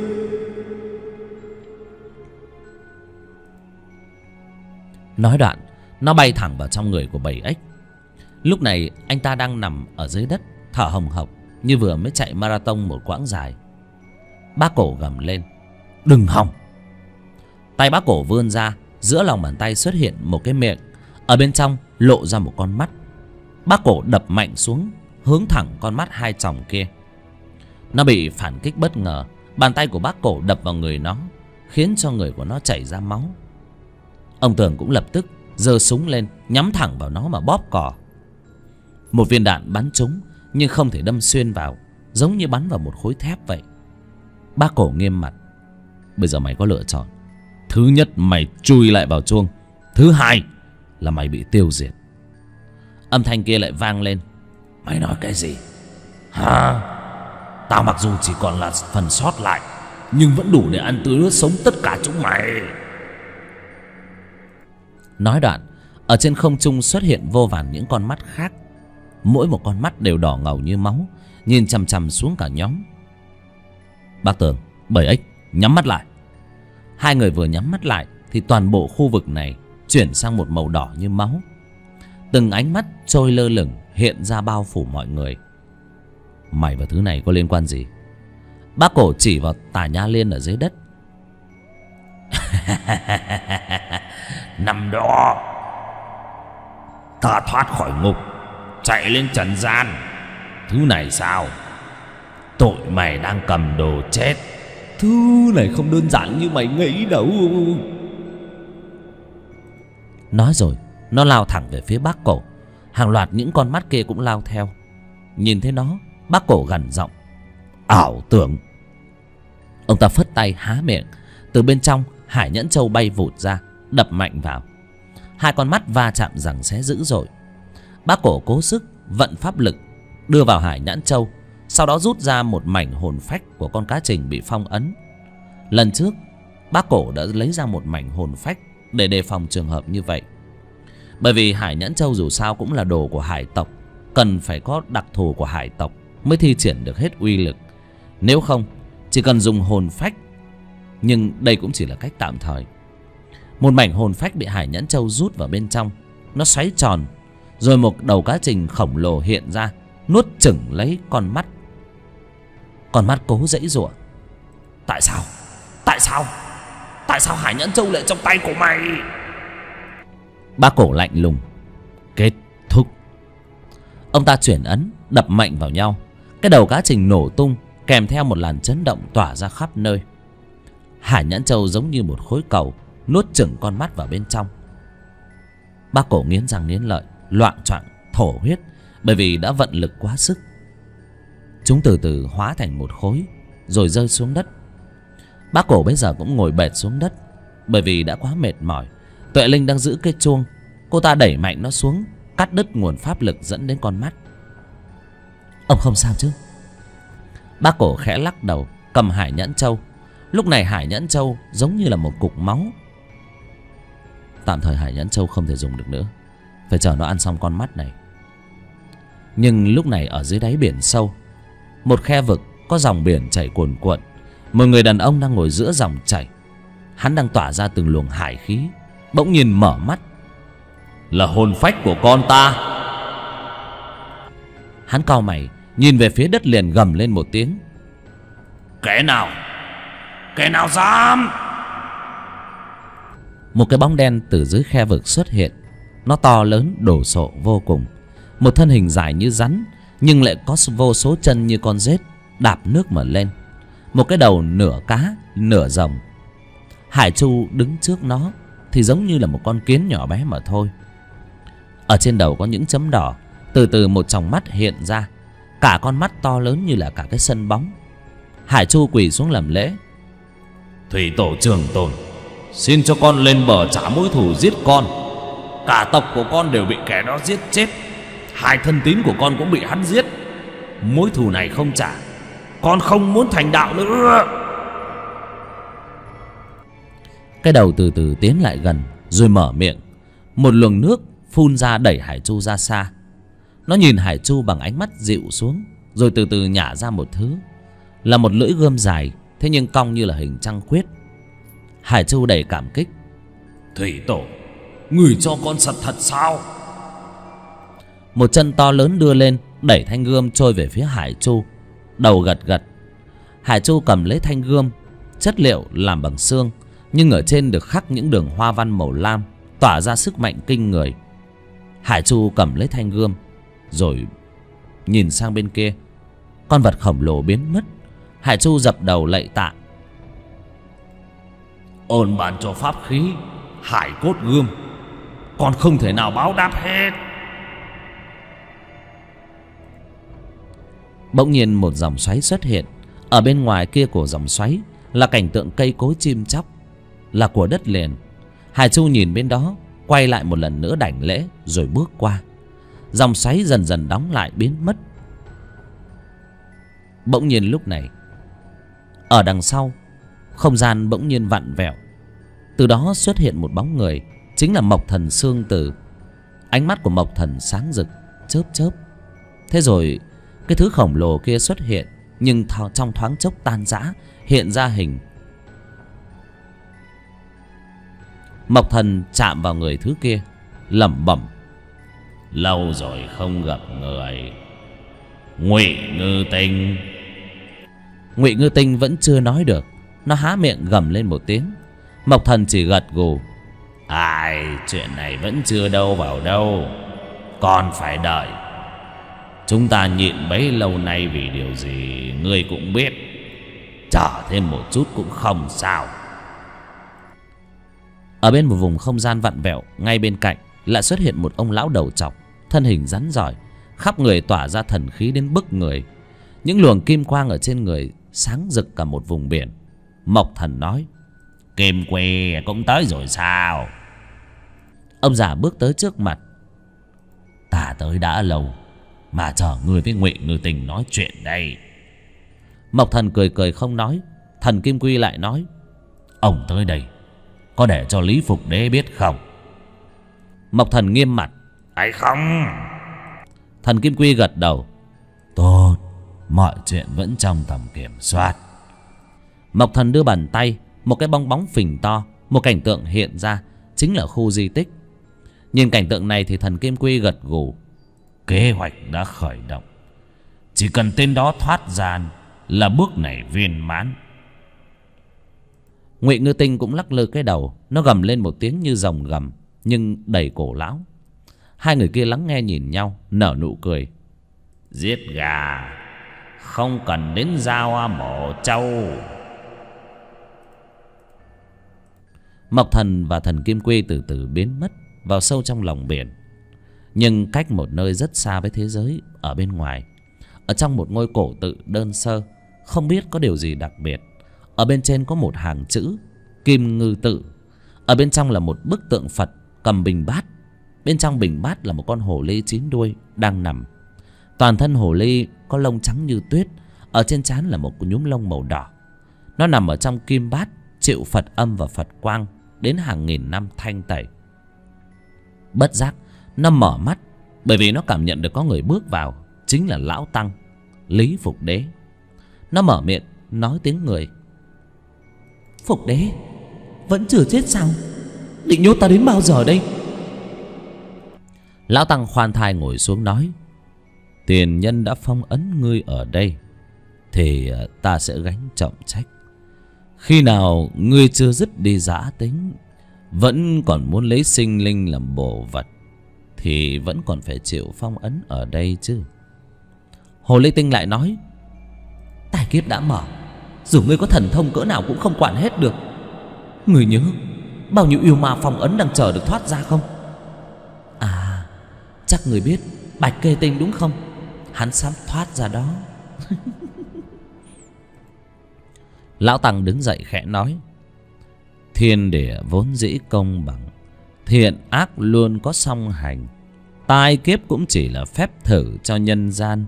Nói đoạn, nó bay thẳng vào trong người của bầy ếch. Lúc này anh ta đang nằm ở dưới đất, thở hồng hộc như vừa mới chạy marathon một quãng dài. Bác Cổ gầm lên: đừng hòng! Tay bác Cổ vươn ra, giữa lòng bàn tay xuất hiện một cái miệng, ở bên trong lộ ra một con mắt. Bác Cổ đập mạnh xuống, hướng thẳng con mắt hai tròng kia. Nó bị phản kích bất ngờ, bàn tay của bác Cổ đập vào người nó, khiến cho người của nó chảy ra máu. Ông Tường cũng lập tức giơ súng lên, nhắm thẳng vào nó mà bóp cò. Một viên đạn bắn trúng nhưng không thể đâm xuyên vào, giống như bắn vào một khối thép vậy. Bác Cổ nghiêm mặt: bây giờ mày có lựa chọn. Thứ nhất, mày chui lại vào chuông. Thứ hai là mày bị tiêu diệt. Âm thanh kia lại vang lên: mày nói cái gì hả? Tao mặc dù chỉ còn là phần sót lại, nhưng vẫn đủ để ăn tươi nuốt sống tất cả chúng mày. Nói đoạn, ở trên không trung xuất hiện vô vàn những con mắt khác. Mỗi một con mắt đều đỏ ngầu như máu, nhìn chằm chằm xuống cả nhóm. Bác Tường, bầy ếch, nhắm mắt lại. Hai người vừa nhắm mắt lại thì toàn bộ khu vực này chuyển sang một màu đỏ như máu. Từng ánh mắt trôi lơ lửng hiện ra bao phủ mọi người. Mày và thứ này có liên quan gì? Bác Cổ chỉ vào Tà Nha Liên ở dưới đất. Năm đó ta thoát khỏi ngục, chạy lên trần gian. Thứ này sao? Tội mày đang cầm đồ chết. Thứ này không đơn giản như mày nghĩ đâu. Nói rồi, nó lao thẳng về phía bác Cổ. Hàng loạt những con mắt kia cũng lao theo. Nhìn thấy nó, bác Cổ gằn giọng: ảo tưởng. Ông ta phất tay há miệng. Từ bên trong, hải nhẫn châu bay vụt ra, đập mạnh vào. Hai con mắt va chạm giằng xé dữ dội. Bác Cổ cố sức vận pháp lực đưa vào hải nhãn châu, sau đó rút ra một mảnh hồn phách của con cá trình bị phong ấn. Lần trước bác Cổ đã lấy ra một mảnh hồn phách để đề phòng trường hợp như vậy. Bởi vì hải nhãn châu dù sao cũng là đồ của hải tộc, cần phải có đặc thù của hải tộc mới thi triển được hết uy lực. Nếu không, chỉ cần dùng hồn phách. Nhưng đây cũng chỉ là cách tạm thời. Một mảnh hồn phách bị hải nhãn châu rút vào bên trong, nó xoáy tròn, rồi một đầu cá trình khổng lồ hiện ra, nuốt chửng lấy con mắt. Con mắt cố giãy giụa: tại sao? Tại sao? Tại sao hải nhãn châu lại trong tay của mày? Bác Cổ lạnh lùng: kết thúc. Ông ta chuyển ấn, đập mạnh vào nhau. Cái đầu cá trình nổ tung, kèm theo một làn chấn động tỏa ra khắp nơi. Hải nhãn châu giống như một khối cầu, nuốt chửng con mắt vào bên trong. Bác Cổ nghiến răng nghiến lợi, loạng choạng thổ huyết, bởi vì đã vận lực quá sức. Chúng từ từ hóa thành một khối, rồi rơi xuống đất. Bác Cổ bây giờ cũng ngồi bệt xuống đất, bởi vì đã quá mệt mỏi. Tuệ Linh đang giữ cây chuông, cô ta đẩy mạnh nó xuống, cắt đứt nguồn pháp lực dẫn đến con mắt. Ông không sao chứ? Bác Cổ khẽ lắc đầu, cầm hải nhãn châu. Lúc này hải nhãn châu giống như là một cục máu. Tạm thời hải nhãn châu không thể dùng được nữa, phải chờ nó ăn xong con mắt này. Nhưng lúc này ở dưới đáy biển sâu, một khe vực có dòng biển chảy cuồn cuộn. Một người đàn ông đang ngồi giữa dòng chảy. Hắn đang tỏa ra từng luồng hải khí, bỗng nhìn mở mắt. Là hồn phách của con ta. Hắn cau mày, nhìn về phía đất liền gầm lên một tiếng: kẻ nào? Kẻ nào dám? Một cái bóng đen từ dưới khe vực xuất hiện. Nó to lớn, đồ sộ vô cùng. Một thân hình dài như rắn, nhưng lại có vô số chân như con rết đạp nước mà lên. Một cái đầu nửa cá nửa rồng. Hải Chu đứng trước nó thì giống như là một con kiến nhỏ bé mà thôi. Ở trên đầu có những chấm đỏ. Từ từ một tròng mắt hiện ra, cả con mắt to lớn như là cả cái sân bóng. Hải Chu quỳ xuống làm lễ. Thủy tổ trường tồn, xin cho con lên bờ trả mối thù giết con. Cả tộc của con đều bị kẻ đó giết chết. 2 thân tín của con cũng bị hắn giết. Mối thù này không trả, con không muốn thành đạo nữa. Cái đầu từ từ tiến lại gần, rồi mở miệng. Một luồng nước phun ra đẩy Hải Chu ra xa. Nó nhìn Hải Chu bằng ánh mắt dịu xuống, rồi từ từ nhả ra một thứ. Là một lưỡi gươm dài, thế nhưng cong như là hình trăng khuyết. Hải Chu đầy cảm kích. Thủy tổ, người cho con sật thật sao? Một chân to lớn đưa lên, đẩy thanh gươm trôi về phía Hải Chu. Đầu gật gật. Hải Chu cầm lấy thanh gươm. Chất liệu làm bằng xương, nhưng ở trên được khắc những đường hoa văn màu lam, tỏa ra sức mạnh kinh người. Hải Chu cầm lấy thanh gươm, rồi nhìn sang bên kia. Con vật khổng lồ biến mất. Hải Chu dập đầu lạy tạ. Ôn ban cho pháp khí Hải cốt gươm, con không thể nào báo đáp hết. Bỗng nhiên một dòng xoáy xuất hiện. Ở bên ngoài kia của dòng xoáy là cảnh tượng cây cối chim chóc, là của đất liền. Hải Chu nhìn bên đó, quay lại một lần nữa đảnh lễ, rồi bước qua. Dòng xoáy dần dần đóng lại biến mất. Bỗng nhiên lúc này, ở đằng sau, không gian bỗng nhiên vặn vẹo. Từ đó xuất hiện một bóng người, chính là Mộc Thần Xương Tử. Ánh mắt của Mộc Thần sáng rực, chớp chớp. Thế rồi cái thứ khổng lồ kia xuất hiện, nhưng trong thoáng chốc tan rã, hiện ra hình. Mộc Thần chạm vào người thứ kia, lẩm bẩm. Lâu rồi không gặp người. Ngụy Ngư Tinh. Ngụy Ngư Tinh vẫn chưa nói được. Nó há miệng gầm lên một tiếng. Mộc Thần chỉ gật gù. Ai, chuyện này vẫn chưa đâu vào đâu, còn phải đợi. Chúng ta nhịn bấy lâu nay vì điều gì ngươi cũng biết. Chờ thêm một chút cũng không sao. Ở bên một vùng không gian vặn vẹo, ngay bên cạnh lại xuất hiện một ông lão đầu trọc, thân hình rắn rỏi, khắp người tỏa ra thần khí đến bức người. Những luồng kim quang ở trên người sáng rực cả một vùng biển. Mộc Thần nói. Kim Quy cũng tới rồi sao? Ông già bước tới trước mặt. Ta tới đã lâu, mà chờ ngươi với Ngụy Ngư Tinh nói chuyện đây. Mộc Thần cười cười không nói. Thần Kim Quy lại nói. Ông tới đây có để cho Lý Phục Đế biết không? Mộc Thần nghiêm mặt. Hay không? Thần Kim Quy gật đầu. Tốt, mọi chuyện vẫn trong tầm kiểm soát. Mộc Thần đưa bàn tay, một cái bong bóng phình to, một cảnh tượng hiện ra, chính là khu di tích. Nhìn cảnh tượng này thì thần Kim Quy gật gù. Kế hoạch đã khởi động, chỉ cần tên đó thoát gian là bước này viên mãn. Ngụy Ngư Tinh cũng lắc lư cái đầu. Nó gầm lên một tiếng như rồng gầm, nhưng đầy cổ lão. Hai người kia lắng nghe nhìn nhau, nở nụ cười. Giết gà không cần đến dao mổ trâu. Mộc Thần và thần Kim Quy từ từ biến mất vào sâu trong lòng biển, nhưng cách một nơi rất xa với thế giới ở bên ngoài. Ở trong một ngôi cổ tự đơn sơ, không biết có điều gì đặc biệt. Ở bên trên có một hàng chữ Kim Ngư Tự. Ở bên trong là một bức tượng Phật cầm bình bát. Bên trong bình bát là một con hồ ly 9 đuôi đang nằm. Toàn thân hồ ly có lông trắng như tuyết. Ở trên trán là một nhúm lông màu đỏ. Nó nằm ở trong kim bát, chịu Phật âm và Phật quang đến hàng nghìn năm thanh tẩy. Bất giác nó mở mắt, bởi vì nó cảm nhận được có người bước vào, chính là Lão Tăng Lý Phục Đế. Nó mở miệng nói tiếng người. Phục Đế vẫn chưa chết sao? Định nhốt ta đến bao giờ đây? Lão Tăng khoan thai ngồi xuống nói. Tiền nhân đã phong ấn ngươi ở đây, thì ta sẽ gánh trọng trách. Khi nào ngươi chưa dứt đi dã tính, vẫn còn muốn lấy sinh linh làm bổ vật, thì vẫn còn phải chịu phong ấn ở đây chứ. Hồ Ly Tinh lại nói: tài kiếp đã mở, dù ngươi có thần thông cỡ nào cũng không quản hết được. Ngươi nhớ bao nhiêu yêu ma phong ấn đang chờ được thoát ra không? À, chắc ngươi biết Bạch Kê Tinh đúng không? Hắn sắp thoát ra đó. Lão Tăng đứng dậy khẽ nói: thiên địa vốn dĩ công bằng, thiện ác luôn có song hành, tai kiếp cũng chỉ là phép thử cho nhân gian.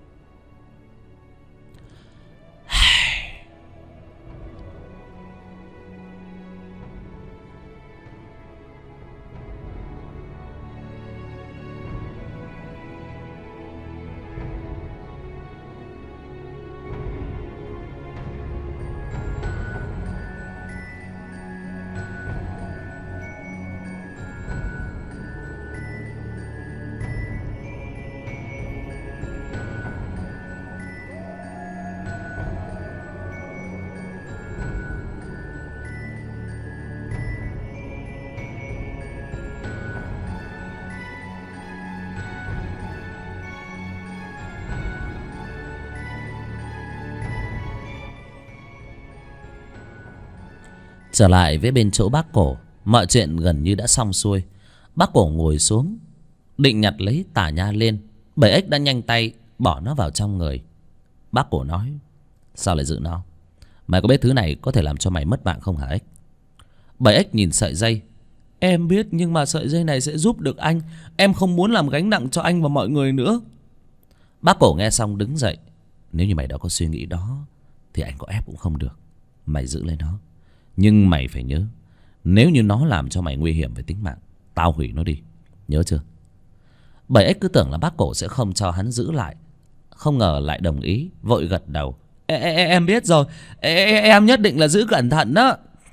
Trở lại với bên chỗ bác Cổ, mọi chuyện gần như đã xong xuôi. Bác Cổ ngồi xuống định nhặt lấy tà nha lên. Bảy ếch đã nhanh tay bỏ nó vào trong người. Bác Cổ nói: sao lại giữ nó? Mày có biết thứ này có thể làm cho mày mất mạng không hả ếch? Bảy ếch nhìn sợi dây: em biết, nhưng mà sợi dây này sẽ giúp được anh. Em không muốn làm gánh nặng cho anh và mọi người nữa. Bác Cổ nghe xong đứng dậy: nếu như mày đã có suy nghĩ đó thì anh có ép cũng không được. Mày giữ lấy nó, nhưng mày phải nhớ, nếu như nó làm cho mày nguy hiểm về tính mạng, tao hủy nó đi, nhớ chưa? Bảy ếch cứ tưởng là bác Cổ sẽ không cho hắn giữ lại, không ngờ lại đồng ý, vội gật đầu: em biết rồi, em nhất định là giữ cẩn thận đó.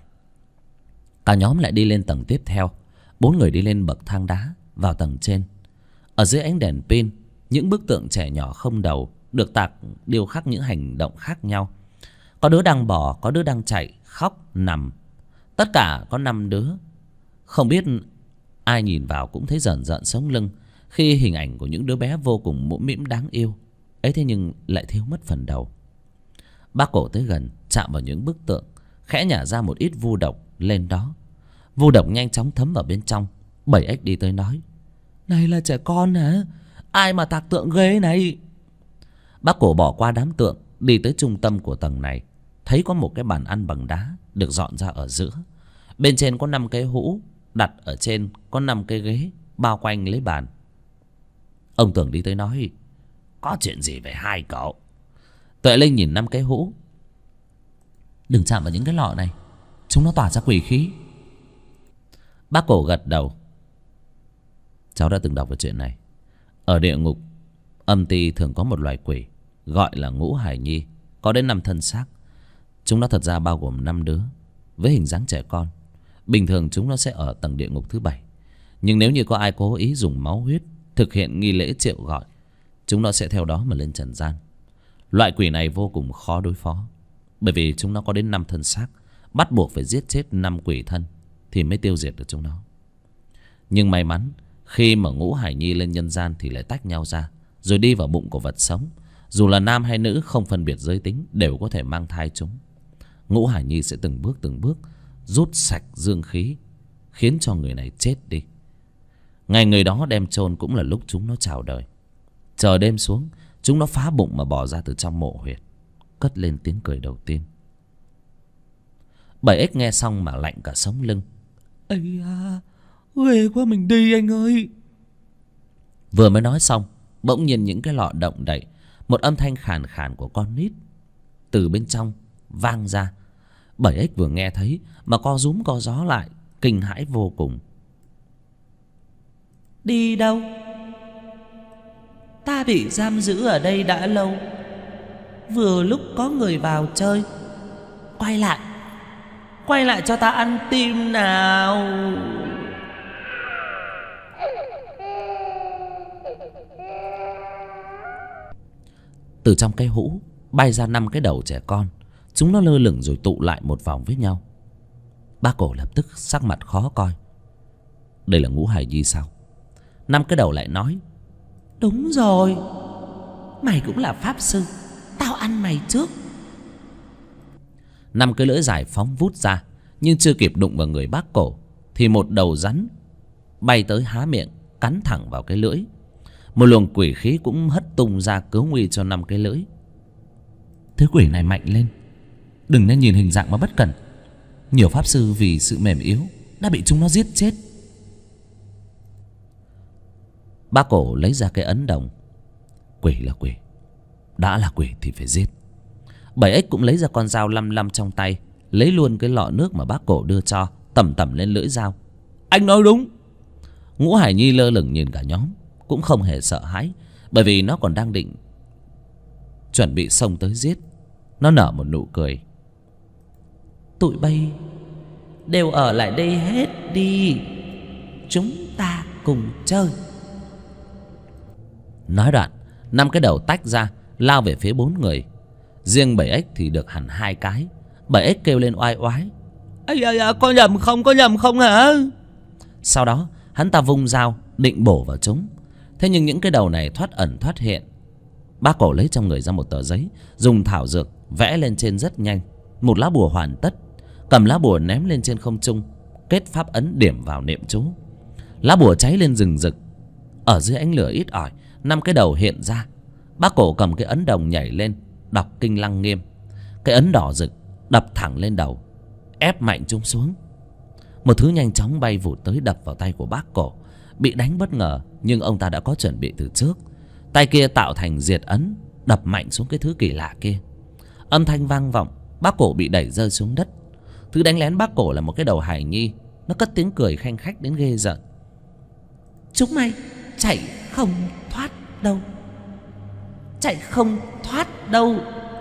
Cả nhóm lại đi lên tầng tiếp theo. 4 người đi lên bậc thang đá vào tầng trên. Ở dưới ánh đèn pin, những bức tượng trẻ nhỏ không đầu được tạc điêu khắc những hành động khác nhau. Có đứa đang bò, có đứa đang chạy, khóc, nằm. Tất cả có 5 đứa. Không biết ai nhìn vào cũng thấy rợn rợn sống lưng khi hình ảnh của những đứa bé vô cùng mũm mĩm đáng yêu ấy, thế nhưng lại thiếu mất phần đầu. Bác Cổ tới gần, chạm vào những bức tượng, khẽ nhả ra một ít vu độc lên đó. Vu độc nhanh chóng thấm vào bên trong. Bảy ếch đi tới nói: này là trẻ con hả? Ai mà tạc tượng ghê này? Bác Cổ bỏ qua đám tượng, đi tới trung tâm của tầng này. Thấy có một cái bàn ăn bằng đá được dọn ra ở giữa. Bên trên có 5 cái hũ, đặt ở trên có 5 cái ghế bao quanh lấy bàn. Ông Tưởng đi tới nói: có chuyện gì về hai cậu? Tuệ Linh nhìn 5 cái hũ: đừng chạm vào những cái lọ này, chúng nó tỏa ra quỷ khí. Bác Cổ gật đầu: cháu đã từng đọc về chuyện này. Ở địa ngục âm ty thường có một loài quỷ gọi là Ngũ Hải Nhi, có đến 5 thân xác. Chúng nó thật ra bao gồm 5 đứa với hình dáng trẻ con. Bình thường chúng nó sẽ ở tầng địa ngục thứ 7. Nhưng nếu như có ai cố ý dùng máu huyết thực hiện nghi lễ triệu gọi, chúng nó sẽ theo đó mà lên trần gian. Loại quỷ này vô cùng khó đối phó, bởi vì chúng nó có đến 5 thân xác, bắt buộc phải giết chết 5 quỷ thân thì mới tiêu diệt được chúng nó. Nhưng may mắn, khi mà Ngũ Hải Nhi lên nhân gian thì lại tách nhau ra, rồi đi vào bụng của vật sống. Dù là nam hay nữ, không phân biệt giới tính, đều có thể mang thai chúng. Ngũ Hải Nhi sẽ từng bước rút sạch dương khí, khiến cho người này chết đi. Ngày người đó đem chôn cũng là lúc chúng nó chào đời. Trời đêm xuống, chúng nó phá bụng mà bò ra từ trong mộ huyệt, cất lên tiếng cười đầu tiên. Bảy ếch nghe xong mà lạnh cả sống lưng: ây da, ghê quá, mình đi anh ơi. Vừa mới nói xong, bỗng nhiên những cái lọ động đậy. Một âm thanh khàn khàn của con nít từ bên trong vang ra. Bảy ếch vừa nghe thấy mà co rúm co gió lại, kinh hãi vô cùng. Đi đâu? Ta bị giam giữ ở đây đã lâu, vừa lúc có người vào chơi. Quay lại cho ta ăn tim nào. Từ trong cái hũ bay ra 5 cái đầu trẻ con. Chúng nó lơ lửng rồi tụ lại một vòng với nhau. Bác Cổ lập tức sắc mặt khó coi. Đây là Ngũ Hải Nhi sao? năm cái đầu lại nói: Đúng rồi, mày cũng là pháp sư, tao ăn mày trước. năm cái lưỡi dài phóng vút ra, nhưng chưa kịp đụng vào người bác cổ thì một đầu rắn bay tới há miệng cắn thẳng vào cái lưỡi. Một luồng quỷ khí cũng hất tung ra cứu nguy cho năm cái lưỡi. Thứ quỷ này mạnh lên, đừng nên nhìn hình dạng mà bất cẩn. Nhiều pháp sư vì sự mềm yếu đã bị chúng nó giết chết. Bác cổ lấy ra cái ấn đồng. Quỷ là quỷ, đã là quỷ thì phải giết. Bảy ếch cũng lấy ra con dao lăm lăm trong tay, lấy luôn cái lọ nước mà bác cổ đưa cho, tẩm tẩm lên lưỡi dao. Anh nói đúng. Ngũ Hải Nhi lơ lửng nhìn cả nhóm, cũng không hề sợ hãi, bởi vì nó còn đang định chuẩn bị xông tới giết. Nó nở một nụ cười. Tụi bay đều ở lại đây hết đi, chúng ta cùng chơi. Nói đoạn, năm cái đầu tách ra lao về phía bốn người. Riêng bảy ếch thì được hẳn hai cái. Bảy ếch kêu lên oai oái: Ây da, có nhầm không hả? Sau đó hắn ta vung dao định bổ vào chúng. Thế nhưng những cái đầu này thoát ẩn thoát hiện. Bác cổ lấy trong người ra một tờ giấy, dùng thảo dược vẽ lên trên rất nhanh một lá bùa hoàn tất, cầm lá bùa ném lên trên không trung, kết pháp ấn điểm vào niệm chú. Lá bùa cháy lên rừng rực. Ở dưới ánh lửa ít ỏi, năm cái đầu hiện ra. Bác cổ cầm cái ấn đồng nhảy lên, đọc kinh Lăng Nghiêm. Cái ấn đỏ rực đập thẳng lên đầu, ép mạnh chúng xuống. Một thứ nhanh chóng bay vụt tới đập vào tay của bác cổ. Bị đánh bất ngờ, nhưng ông ta đã có chuẩn bị từ trước. Tay kia tạo thành diệt ấn, đập mạnh xuống cái thứ kỳ lạ kia. Âm thanh vang vọng, bác cổ bị đẩy rơi xuống đất. Thứ đánh lén bác cổ là một cái đầu hài nhi. Nó cất tiếng cười khanh khách đến ghê rợn. Chúng mày chạy không thoát đâu, chạy không thoát đâu.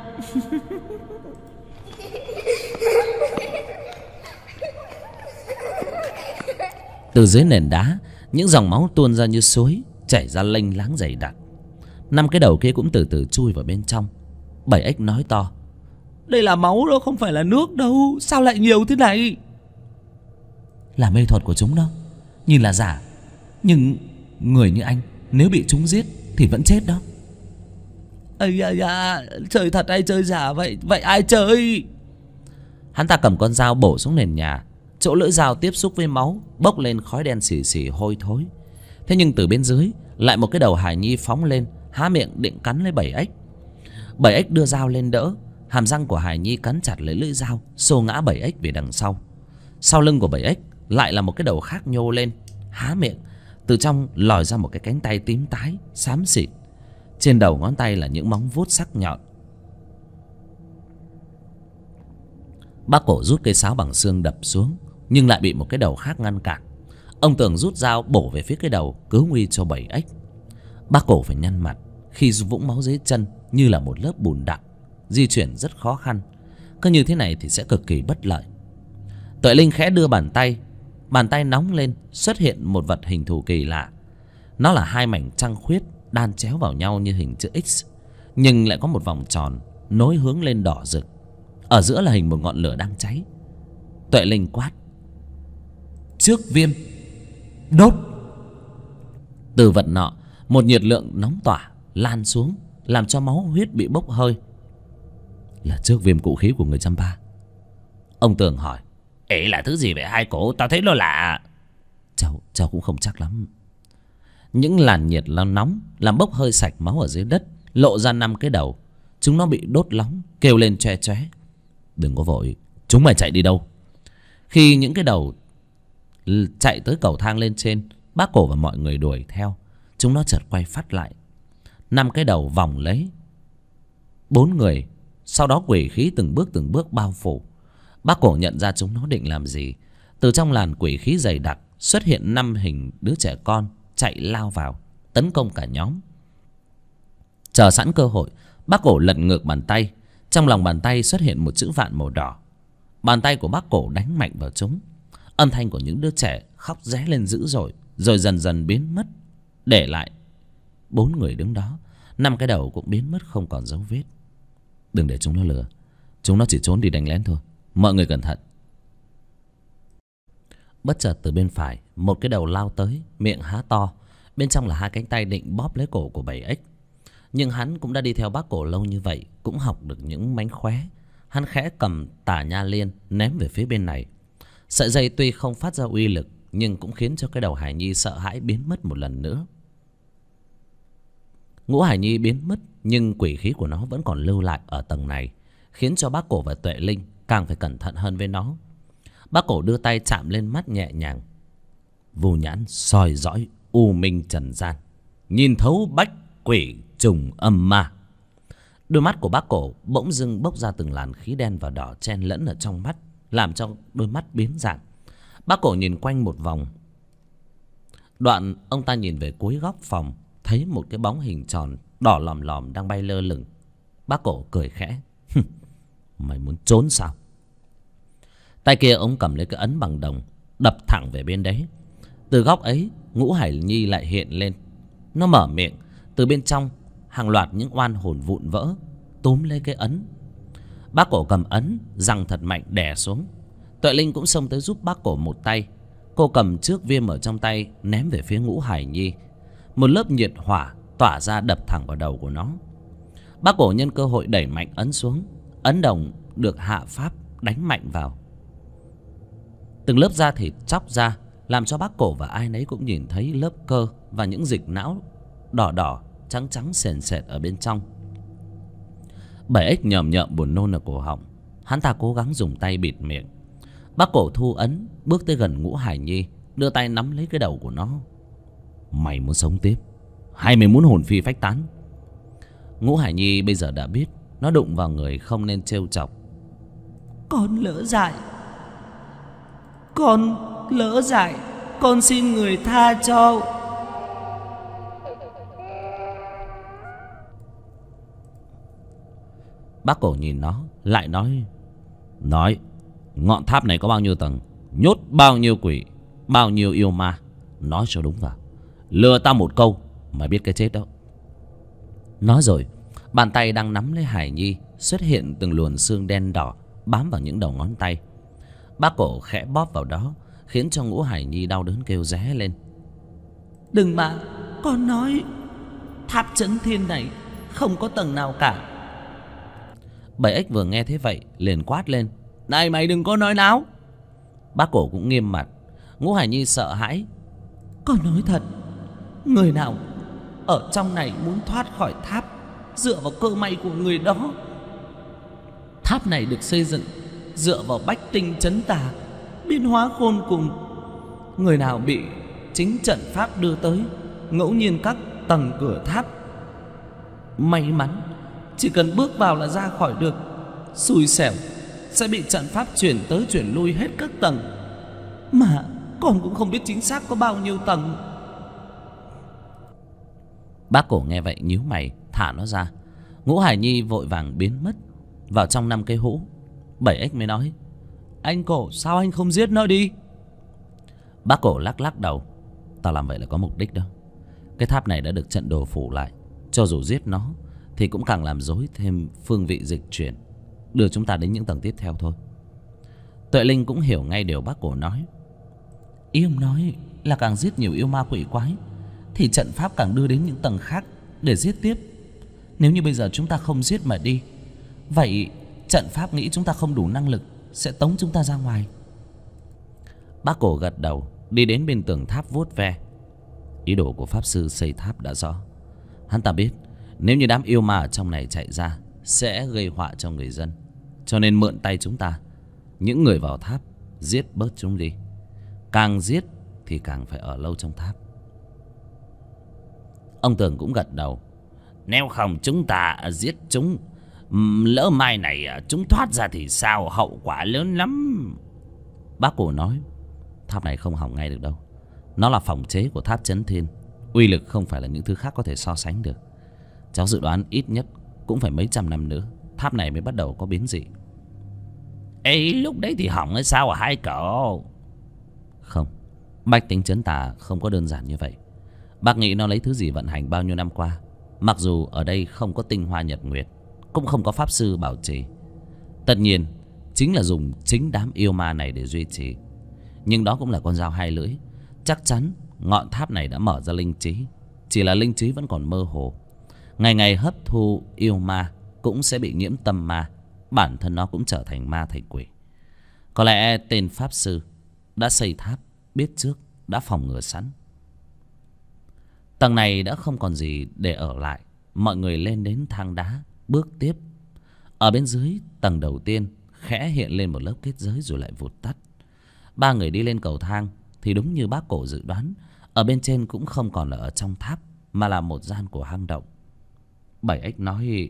Từ dưới nền đá, những dòng máu tuôn ra như suối, chảy ra lênh láng dày đặc. Năm cái đầu kia cũng từ từ chui vào bên trong. Bảy ếch nói to: Đây là máu đó, không phải là nước đâu. Sao lại nhiều thế này? Là mê thuật của chúng đó, nhìn là giả, nhưng người như anh nếu bị chúng giết thì vẫn chết đó. Ây da, chơi thật hay chơi giả vậy? Vậy ai chơi? Hắn ta cầm con dao bổ xuống nền nhà. Chỗ lưỡi dao tiếp xúc với máu bốc lên khói đen xì xì hôi thối. Thế nhưng từ bên dưới lại một cái đầu hài nhi phóng lên, há miệng định cắn lấy bảy ếch. Bảy ếch đưa dao lên đỡ. Hàm răng của hài nhi cắn chặt lấy lưỡi dao, xô ngã bảy ếch về đằng sau. Sau lưng của bảy ếch lại là một cái đầu khác nhô lên, há miệng. Từ trong lòi ra một cái cánh tay tím tái xám xịt. Trên đầu ngón tay là những móng vuốt sắc nhọn. Bác cổ rút cây sáo bằng xương đập xuống, nhưng lại bị một cái đầu khác ngăn cản. Ông Tường rút dao bổ về phía cái đầu, cứu nguy cho bảy ếch. Bác cổ phải nhăn mặt khi vũng máu dưới chân như là một lớp bùn đặc, di chuyển rất khó khăn. Cứ như thế này thì sẽ cực kỳ bất lợi. Tuệ Linh khẽ đưa bàn tay nóng lên, xuất hiện một vật hình thù kỳ lạ. Nó là hai mảnh trăng khuyết đan chéo vào nhau như hình chữ X, nhưng lại có một vòng tròn nối hướng lên đỏ rực. Ở giữa là hình một ngọn lửa đang cháy. Tuệ Linh quát: Trước viêm, đốt. Từ vật nọ, một nhiệt lượng nóng tỏa lan xuống, làm cho máu huyết bị bốc hơi. Là trước viêm cụ khí của người Champa. Ông Tường hỏi: Ấy là thứ gì vậy hai cổ? Tao thấy nó lạ. Cháu cũng không chắc lắm. Những làn nhiệt nóng làm bốc hơi sạch máu ở dưới đất, lộ ra năm cái đầu. Chúng nó bị đốt nóng, kêu lên choe choé. Đừng có vội, chúng mày chạy đi đâu? Khi những cái đầu chạy tới cầu thang lên trên, bác cổ và mọi người đuổi theo. Chúng nó chợt quay phát lại. Năm cái đầu vòng lấy bốn người, sau đó quỷ khí từng bước bao phủ. Bác cổ nhận ra chúng nó định làm gì. Từ trong làn quỷ khí dày đặc xuất hiện năm hình đứa trẻ con chạy lao vào, tấn công cả nhóm. Chờ sẵn cơ hội, bác cổ lật ngược bàn tay. Trong lòng bàn tay xuất hiện một chữ vạn màu đỏ. Bàn tay của bác cổ đánh mạnh vào chúng. Âm thanh của những đứa trẻ khóc ré lên dữ dội, rồi dần dần biến mất, để lại bốn người đứng đó. Năm cái đầu cũng biến mất không còn dấu vết. Đừng để chúng nó lừa. Chúng nó chỉ trốn đi đánh lén thôi. Mọi người cẩn thận. Bất chợt từ bên phải, một cái đầu lao tới, miệng há to, Bên trong là hai cánh tay định bóp lấy cổ của 7X. Nhưng hắn cũng đã đi theo bác cổ lâu như vậy, cũng học được những mánh khóe. Hắn khẽ cầm tả nha liên ném về phía bên này. Sợi dây tuy không phát ra uy lực, nhưng cũng khiến cho cái đầu Hải Nhi sợ hãi biến mất một lần nữa. Ngũ Hải Nhi biến mất, nhưng quỷ khí của nó vẫn còn lưu lại ở tầng này, khiến cho bác cổ và Tuệ Linh càng phải cẩn thận hơn với nó. Bác cổ đưa tay chạm lên mắt nhẹ nhàng. Vô nhãn soi dõi u minh trần gian, nhìn thấu bách quỷ trùng âm ma. Đôi mắt của bác cổ bỗng dưng bốc ra từng làn khí đen và đỏ chen lẫn ở trong mắt, làm cho đôi mắt biến dạng. Bác cổ nhìn quanh một vòng. Đoạn ông ta nhìn về cuối góc phòng, thấy một cái bóng hình tròn đỏ lòm lòm đang bay lơ lửng. Bác cổ cười khẽ. Mày muốn trốn sao? Tay kia ông cầm lấy cái ấn bằng đồng, đập thẳng về bên đấy. Từ góc ấy, Ngũ Hải Nhi lại hiện lên. Nó mở miệng, từ bên trong hàng loạt những oan hồn vụn vỡ túm lấy cái ấn. Bác cổ cầm ấn giằng thật mạnh đè xuống. Tuệ Linh cũng xông tới giúp bác cổ một tay. Cô cầm trước viêm ở trong tay ném về phía Ngũ Hải Nhi. Một lớp nhiệt hỏa tỏa ra đập thẳng vào đầu của nó. Bác cổ nhân cơ hội đẩy mạnh ấn xuống. Ấn đồng được hạ pháp đánh mạnh vào. Từng lớp da thịt chóc ra, làm cho bác cổ và ai nấy cũng nhìn thấy lớp cơ và những dịch não đỏ đỏ trắng trắng sền sệt ở bên trong. 7X nhờm nhợm buồn nôn ở cổ họng. Hắn ta cố gắng dùng tay bịt miệng. Bác cổ thu ấn, bước tới gần Ngũ Hải Nhi, đưa tay nắm lấy cái đầu của nó. Mày muốn sống tiếp hay mày muốn hồn phi phách tán? Ngũ Hải Nhi bây giờ đã biết nó đụng vào người không nên trêu chọc. Con lỡ dại, con lỡ dại, con xin người tha cho. Bác cổ nhìn nó lại nói ngọn tháp này có bao nhiêu tầng, nhốt bao nhiêu quỷ, bao nhiêu yêu ma, nói cho đúng vào. Lừa tao một câu mày biết cái chết đó. Nói rồi, bàn tay đang nắm lấy Hải Nhi xuất hiện từng luồn xương đen đỏ bám vào những đầu ngón tay. Bác cổ khẽ bóp vào đó, khiến cho Ngũ Hải Nhi đau đớn kêu ré lên. Đừng mà, con nói tháp chấn thiên này không có tầng nào cả. 7X vừa nghe thế vậy liền quát lên. Này mày đừng có nói náo. Bác cổ cũng nghiêm mặt. Ngũ Hải Nhi sợ hãi. Con nói thật, người nào ở trong này muốn thoát khỏi tháp dựa vào cơ may của người đó. Tháp này được xây dựng dựa vào bách tinh chấn tà, biến hóa khôn cùng. Người nào bị chính trận pháp đưa tới ngẫu nhiên các tầng cửa tháp, may mắn chỉ cần bước vào là ra khỏi được, xui xẻo sẽ bị trận pháp chuyển tới chuyển lui hết các tầng. Mà con cũng không biết chính xác có bao nhiêu tầng. Bác cổ nghe vậy nhíu mày thả nó ra. Ngũ Hải Nhi vội vàng biến mất vào trong 5 cây hũ. 7X mới nói. Anh cổ, sao anh không giết nó đi? Bác cổ lắc lắc đầu. Tao làm vậy là có mục đích đó. Cái tháp này đã được trận đồ phủ lại, cho dù giết nó thì cũng càng làm rối thêm phương vị dịch chuyển, đưa chúng ta đến những tầng tiếp theo thôi. Tuệ Linh cũng hiểu ngay điều bác cổ nói. Ý ông nói là càng giết nhiều yêu ma quỷ quái thì trận pháp càng đưa đến những tầng khác để giết tiếp. Nếu như bây giờ chúng ta không giết mà đi, vậy trận pháp nghĩ chúng ta không đủ năng lực sẽ tống chúng ta ra ngoài. Bác cổ gật đầu, đi đến bên tường tháp vuốt ve. Ý đồ của pháp sư xây tháp đã rõ. Hắn ta biết nếu như đám yêu ma ở trong này chạy ra sẽ gây họa cho người dân, cho nên mượn tay chúng ta, những người vào tháp, giết bớt chúng đi. Càng giết thì càng phải ở lâu trong tháp. Ông Tường cũng gật đầu. Nếu không chúng ta giết chúng, lỡ mai này chúng thoát ra thì sao, hậu quả lớn lắm. Bác cổ nói. Tháp này không hỏng ngay được đâu. Nó là phòng chế của tháp chấn thiên, uy lực không phải là những thứ khác có thể so sánh được. Cháu dự đoán ít nhất cũng phải mấy trăm năm nữa tháp này mới bắt đầu có biến dị. Ê, lúc đấy thì hỏng hay sao hả hai cậu? Không, bách tính chấn tà không có đơn giản như vậy. Bác nghĩ nó lấy thứ gì vận hành bao nhiêu năm qua. Mặc dù ở đây không có tinh hoa nhật nguyệt, cũng không có pháp sư bảo trì, tất nhiên chính là dùng chính đám yêu ma này để duy trì. Nhưng đó cũng là con dao hai lưỡi. Chắc chắn ngọn tháp này đã mở ra linh trí, chỉ là linh trí vẫn còn mơ hồ. Ngày ngày hấp thu yêu ma cũng sẽ bị nhiễm tâm ma, bản thân nó cũng trở thành ma thành quỷ. Có lẽ tên pháp sư đã xây tháp biết trước, đã phòng ngừa sẵn. Tầng này đã không còn gì để ở lại. Mọi người lên đến thang đá, bước tiếp. Ở bên dưới tầng đầu tiên khẽ hiện lên một lớp kết giới rồi lại vụt tắt. Ba người đi lên cầu thang thì đúng như bác Cổ dự đoán, ở bên trên cũng không còn là ở trong tháp, mà là một gian của hang động. Bảy Ếch nói: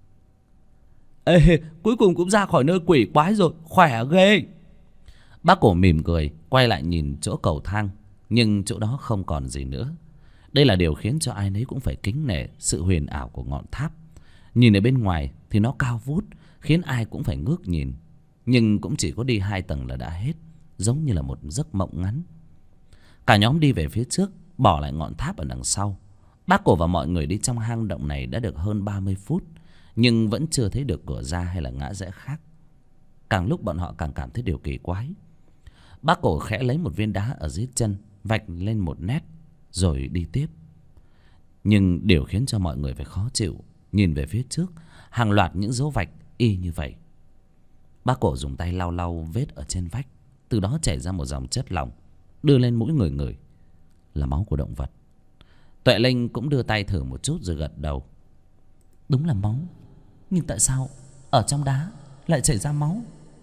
Ê, cuối cùng cũng ra khỏi nơi quỷ quái rồi, khỏe ghê. Bác Cổ mỉm cười, quay lại nhìn chỗ cầu thang, nhưng chỗ đó không còn gì nữa. Đây là điều khiến cho ai nấy cũng phải kính nể sự huyền ảo của ngọn tháp. Nhìn ở bên ngoài thì nó cao vút, khiến ai cũng phải ngước nhìn. Nhưng cũng chỉ có đi 2 tầng là đã hết, giống như là một giấc mộng ngắn. Cả nhóm đi về phía trước, bỏ lại ngọn tháp ở đằng sau. Bác Cổ và mọi người đi trong hang động này đã được hơn 30 phút, nhưng vẫn chưa thấy được cửa ra hay là ngã rẽ khác. Càng lúc bọn họ càng cảm thấy điều kỳ quái. Bác Cổ khẽ lấy một viên đá ở dưới chân, vạch lên một nét rồi đi tiếp. Nhưng điều khiến cho mọi người phải khó chịu, nhìn về phía trước, hàng loạt những dấu vạch y như vậy. Bác Cổ dùng tay lau lau vết ở trên vách, từ đó chảy ra một dòng chất lỏng, đưa lên mũi người ngửi. Là máu của động vật. Tuệ Linh cũng đưa tay thử một chút rồi gật đầu. Đúng là máu, nhưng tại sao ở trong đá lại chảy ra máu?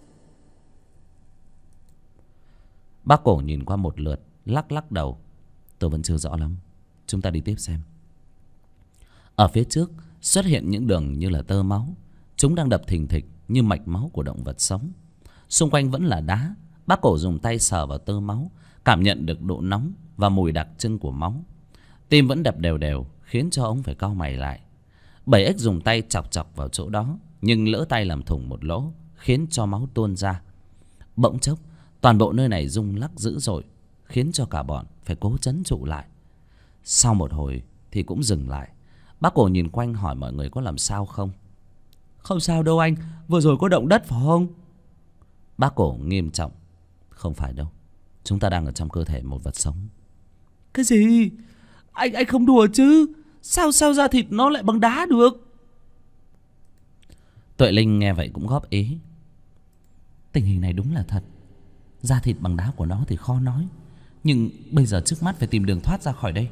Bác Cổ nhìn qua một lượt, lắc lắc đầu. Tôi vẫn chưa rõ lắm, chúng ta đi tiếp xem. Ở phía trước xuất hiện những đường như là tơ máu, chúng đang đập thình thịch như mạch máu của động vật sống. Xung quanh vẫn là đá. Bác Cổ dùng tay sờ vào tơ máu, cảm nhận được độ nóng và mùi đặc trưng của máu. Tim vẫn đập đều đều, khiến cho ông phải cau mày lại. Bảy Ếch dùng tay chọc chọc vào chỗ đó, nhưng lỡ tay làm thủng một lỗ, khiến cho máu tuôn ra. Bỗng chốc toàn bộ nơi này rung lắc dữ dội, khiến cho cả bọn phải cố trấn trụ lại. Sau một hồi thì cũng dừng lại. Bác Cổ nhìn quanh hỏi mọi người có làm sao không. Không sao đâu anh, vừa rồi có động đất phải không? Bác Cổ nghiêm trọng: Không phải đâu, chúng ta đang ở trong cơ thể một vật sống. Cái gì? Anh không đùa chứ? Sao da thịt nó lại bằng đá được? Tuệ Linh nghe vậy cũng góp ý: Tình hình này đúng là thật. Da thịt bằng đá của nó thì khó nói, nhưng bây giờ trước mắt phải tìm đường thoát ra khỏi đây.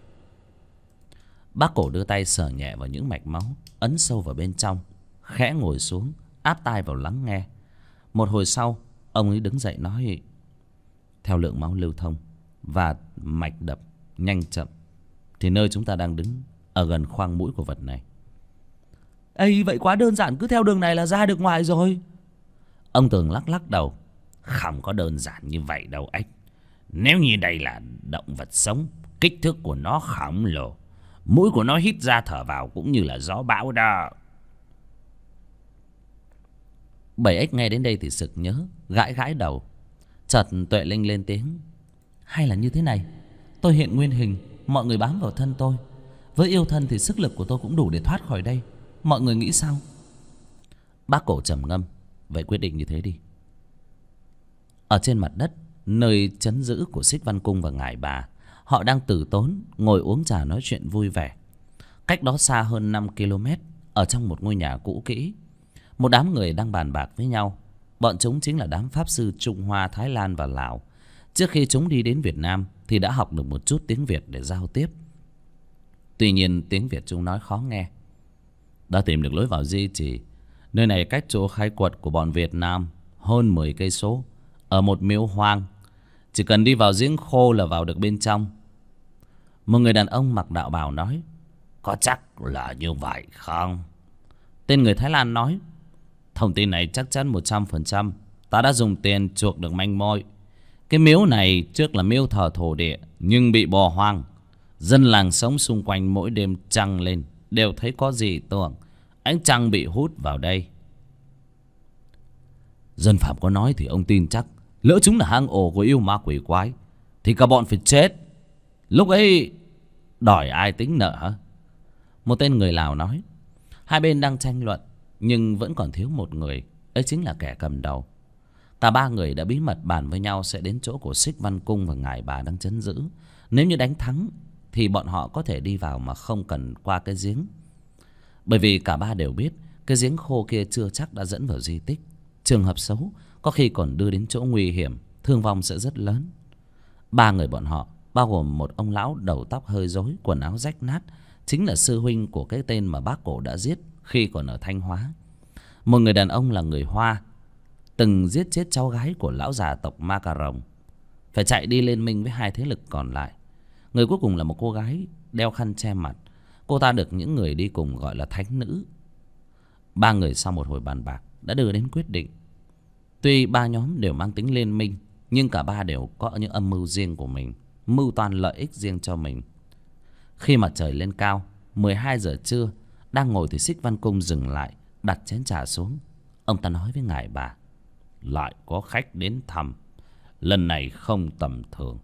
Bác Cổ đưa tay sờ nhẹ vào những mạch máu, ấn sâu vào bên trong, khẽ ngồi xuống, áp tai vào lắng nghe. Một hồi sau, ông ấy đứng dậy nói: Theo lượng máu lưu thông và mạch đập nhanh chậm thì nơi chúng ta đang đứng ở gần khoang mũi của vật này. Ây, vậy quá đơn giản, cứ theo đường này là ra được ngoài rồi. Ông Tường lắc lắc đầu: Không có đơn giản như vậy đâu Ếch. Nếu như đây là động vật sống, kích thước của nó khổng lồ, mũi của nó hít ra thở vào cũng như là gió bão đó. Bảy Ếch nghe đến đây thì sực nhớ, gãi gãi đầu. Chợt Tuệ Linh lên tiếng: Hay là như thế này, tôi hiện nguyên hình, mọi người bám vào thân tôi. Với yêu thân thì sức lực của tôi cũng đủ để thoát khỏi đây. Mọi người nghĩ sao? Bác Cổ trầm ngâm: Vậy quyết định như thế đi. Ở trên mặt đất, nơi trấn giữ của Xích Văn Cung và Ngải Bà, họ đang từ tốn ngồi uống trà nói chuyện vui vẻ. Cách đó xa hơn 5 km, ở trong một ngôi nhà cũ kỹ, một đám người đang bàn bạc với nhau. Bọn chúng chính là đám pháp sư Trung Hoa, Thái Lan và Lào. Trước khi chúng đi đến Việt Nam thì đã học được một chút tiếng Việt để giao tiếp. Tuy nhiên tiếng Việt chúng nói khó nghe. Đã tìm được lối vào di chỉ. Nơi này cách chỗ khai quật của bọn Việt Nam hơn 10 cây số, ở một miếu hoang. Chỉ cần đi vào giếng khô là vào được bên trong. Một người đàn ông mặc đạo bào nói: Có chắc là như vậy không? Tên người Thái Lan nói: Thông tin này chắc chắn 100%. Ta đã dùng tiền chuộc được manh mối. Cái miếu này trước là miếu thờ thổ địa, nhưng bị bỏ hoang. Dân làng sống xung quanh mỗi đêm trăng lên đều thấy có gì tưởng ánh trăng bị hút vào đây. Dân phạm có nói thì ông tin chắc. Lỡ chúng là hang ổ của yêu ma quỷ quái thì cả bọn phải chết. Lúc ấy đòi ai tính nợ hả? Một tên người Lào nói. Hai bên đang tranh luận, nhưng vẫn còn thiếu một người. Ấy chính là kẻ cầm đầu. Cả ba người đã bí mật bàn với nhau sẽ đến chỗ của Xích Văn Cung và Ngải Bà đang trấn giữ, Nếu như đánh thắng thì bọn họ có thể đi vào mà không cần qua cái giếng. Bởi vì cả ba đều biết cái giếng khô kia chưa chắc đã dẫn vào di tích. Trường hợp xấu có khi còn đưa đến chỗ nguy hiểm, thương vong sẽ rất lớn. Ba người bọn họ bao gồm một ông lão đầu tóc hơi rối, quần áo rách nát, chính là sư huynh của cái tên mà bác Cổ đã giết khi còn ở Thanh Hóa. Một người đàn ông là người Hoa, từng giết chết cháu gái của lão già tộc Ma Cà Rồng, phải chạy đi liên minh với hai thế lực còn lại. Người cuối cùng là một cô gái đeo khăn che mặt. Cô ta được những người đi cùng gọi là thánh nữ. Ba người sau một hồi bàn bạc đã đưa đến quyết định. Tuy ba nhóm đều mang tính liên minh, nhưng cả ba đều có những âm mưu riêng của mình, mưu toan lợi ích riêng cho mình. Khi mặt trời lên cao, 12 giờ trưa, đang ngồi thì Xích Văn Cung dừng lại, đặt chén trà xuống. Ông ta nói với ngài bà: lại có khách đến thăm, lần này không tầm thường.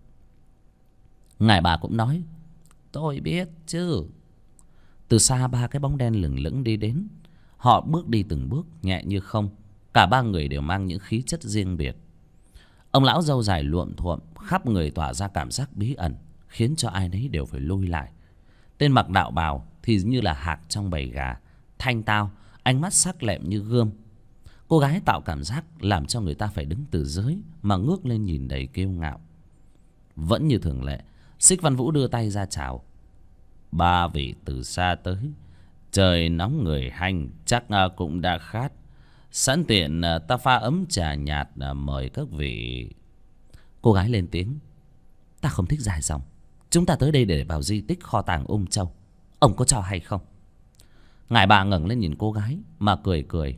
Ngài bà cũng nói: tôi biết chứ. Từ xa ba cái bóng đen lừng lững đi đến. Họ bước đi từng bước nhẹ như không. Cả ba người đều mang những khí chất riêng biệt. Ông lão râu dài luộm thuộm, khắp người tỏa ra cảm giác bí ẩn, khiến cho ai nấy đều phải lui lại. Tên mặc đạo bào thì như là hạc trong bầy gà, thanh tao, ánh mắt sắc lẹm như gươm. Cô gái tạo cảm giác làm cho người ta phải đứng từ dưới mà ngước lên nhìn đầy kiêu ngạo. Vẫn như thường lệ, Xích Văn Vũ đưa tay ra chào: ba vị từ xa tới, trời nóng người hanh, chắc cũng đã khát. Sẵn tiện ta pha ấm trà nhạt mời các vị. Cô gái lên tiếng: ta không thích dài dòng. Chúng ta tới đây để vào di tích kho tàng Ung Châu, ông có cho hay không? Ngài bà ngẩng lên nhìn cô gái mà cười cười: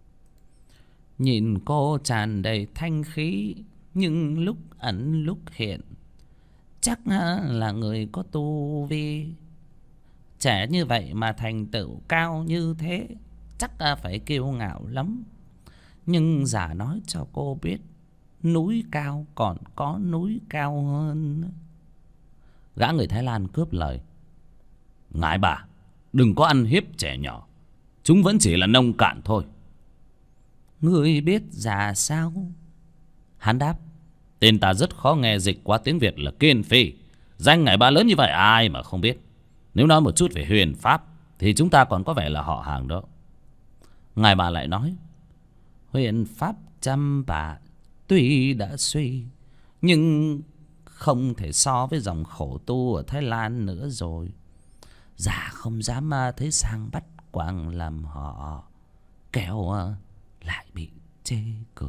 nhìn cô tràn đầy thanh khí, nhưng lúc ẩn lúc hiện, chắc là người có tu vi. Trẻ như vậy mà thành tựu cao như thế, chắc phải kiêu ngạo lắm. Nhưng giả nói cho cô biết, núi cao còn có núi cao hơn. Gã người Thái Lan cướp lời: ngài bà đừng có ăn hiếp trẻ nhỏ, chúng vẫn chỉ là nông cạn thôi. Ngươi biết ra sao? Hắn đáp: tên ta rất khó nghe, dịch qua tiếng Việt là Kiên Phi. Danh ngài bà lớn như vậy ai mà không biết. Nếu nói một chút về huyền pháp thì chúng ta còn có vẻ là họ hàng đó. Ngài bà lại nói: huyền pháp trăm bả tuy đã suy, nhưng không thể so với dòng khổ tu ở Thái Lan nữa rồi. Già không dám thấy sang bắt quàng làm họ, kẻo lại bị chê cười.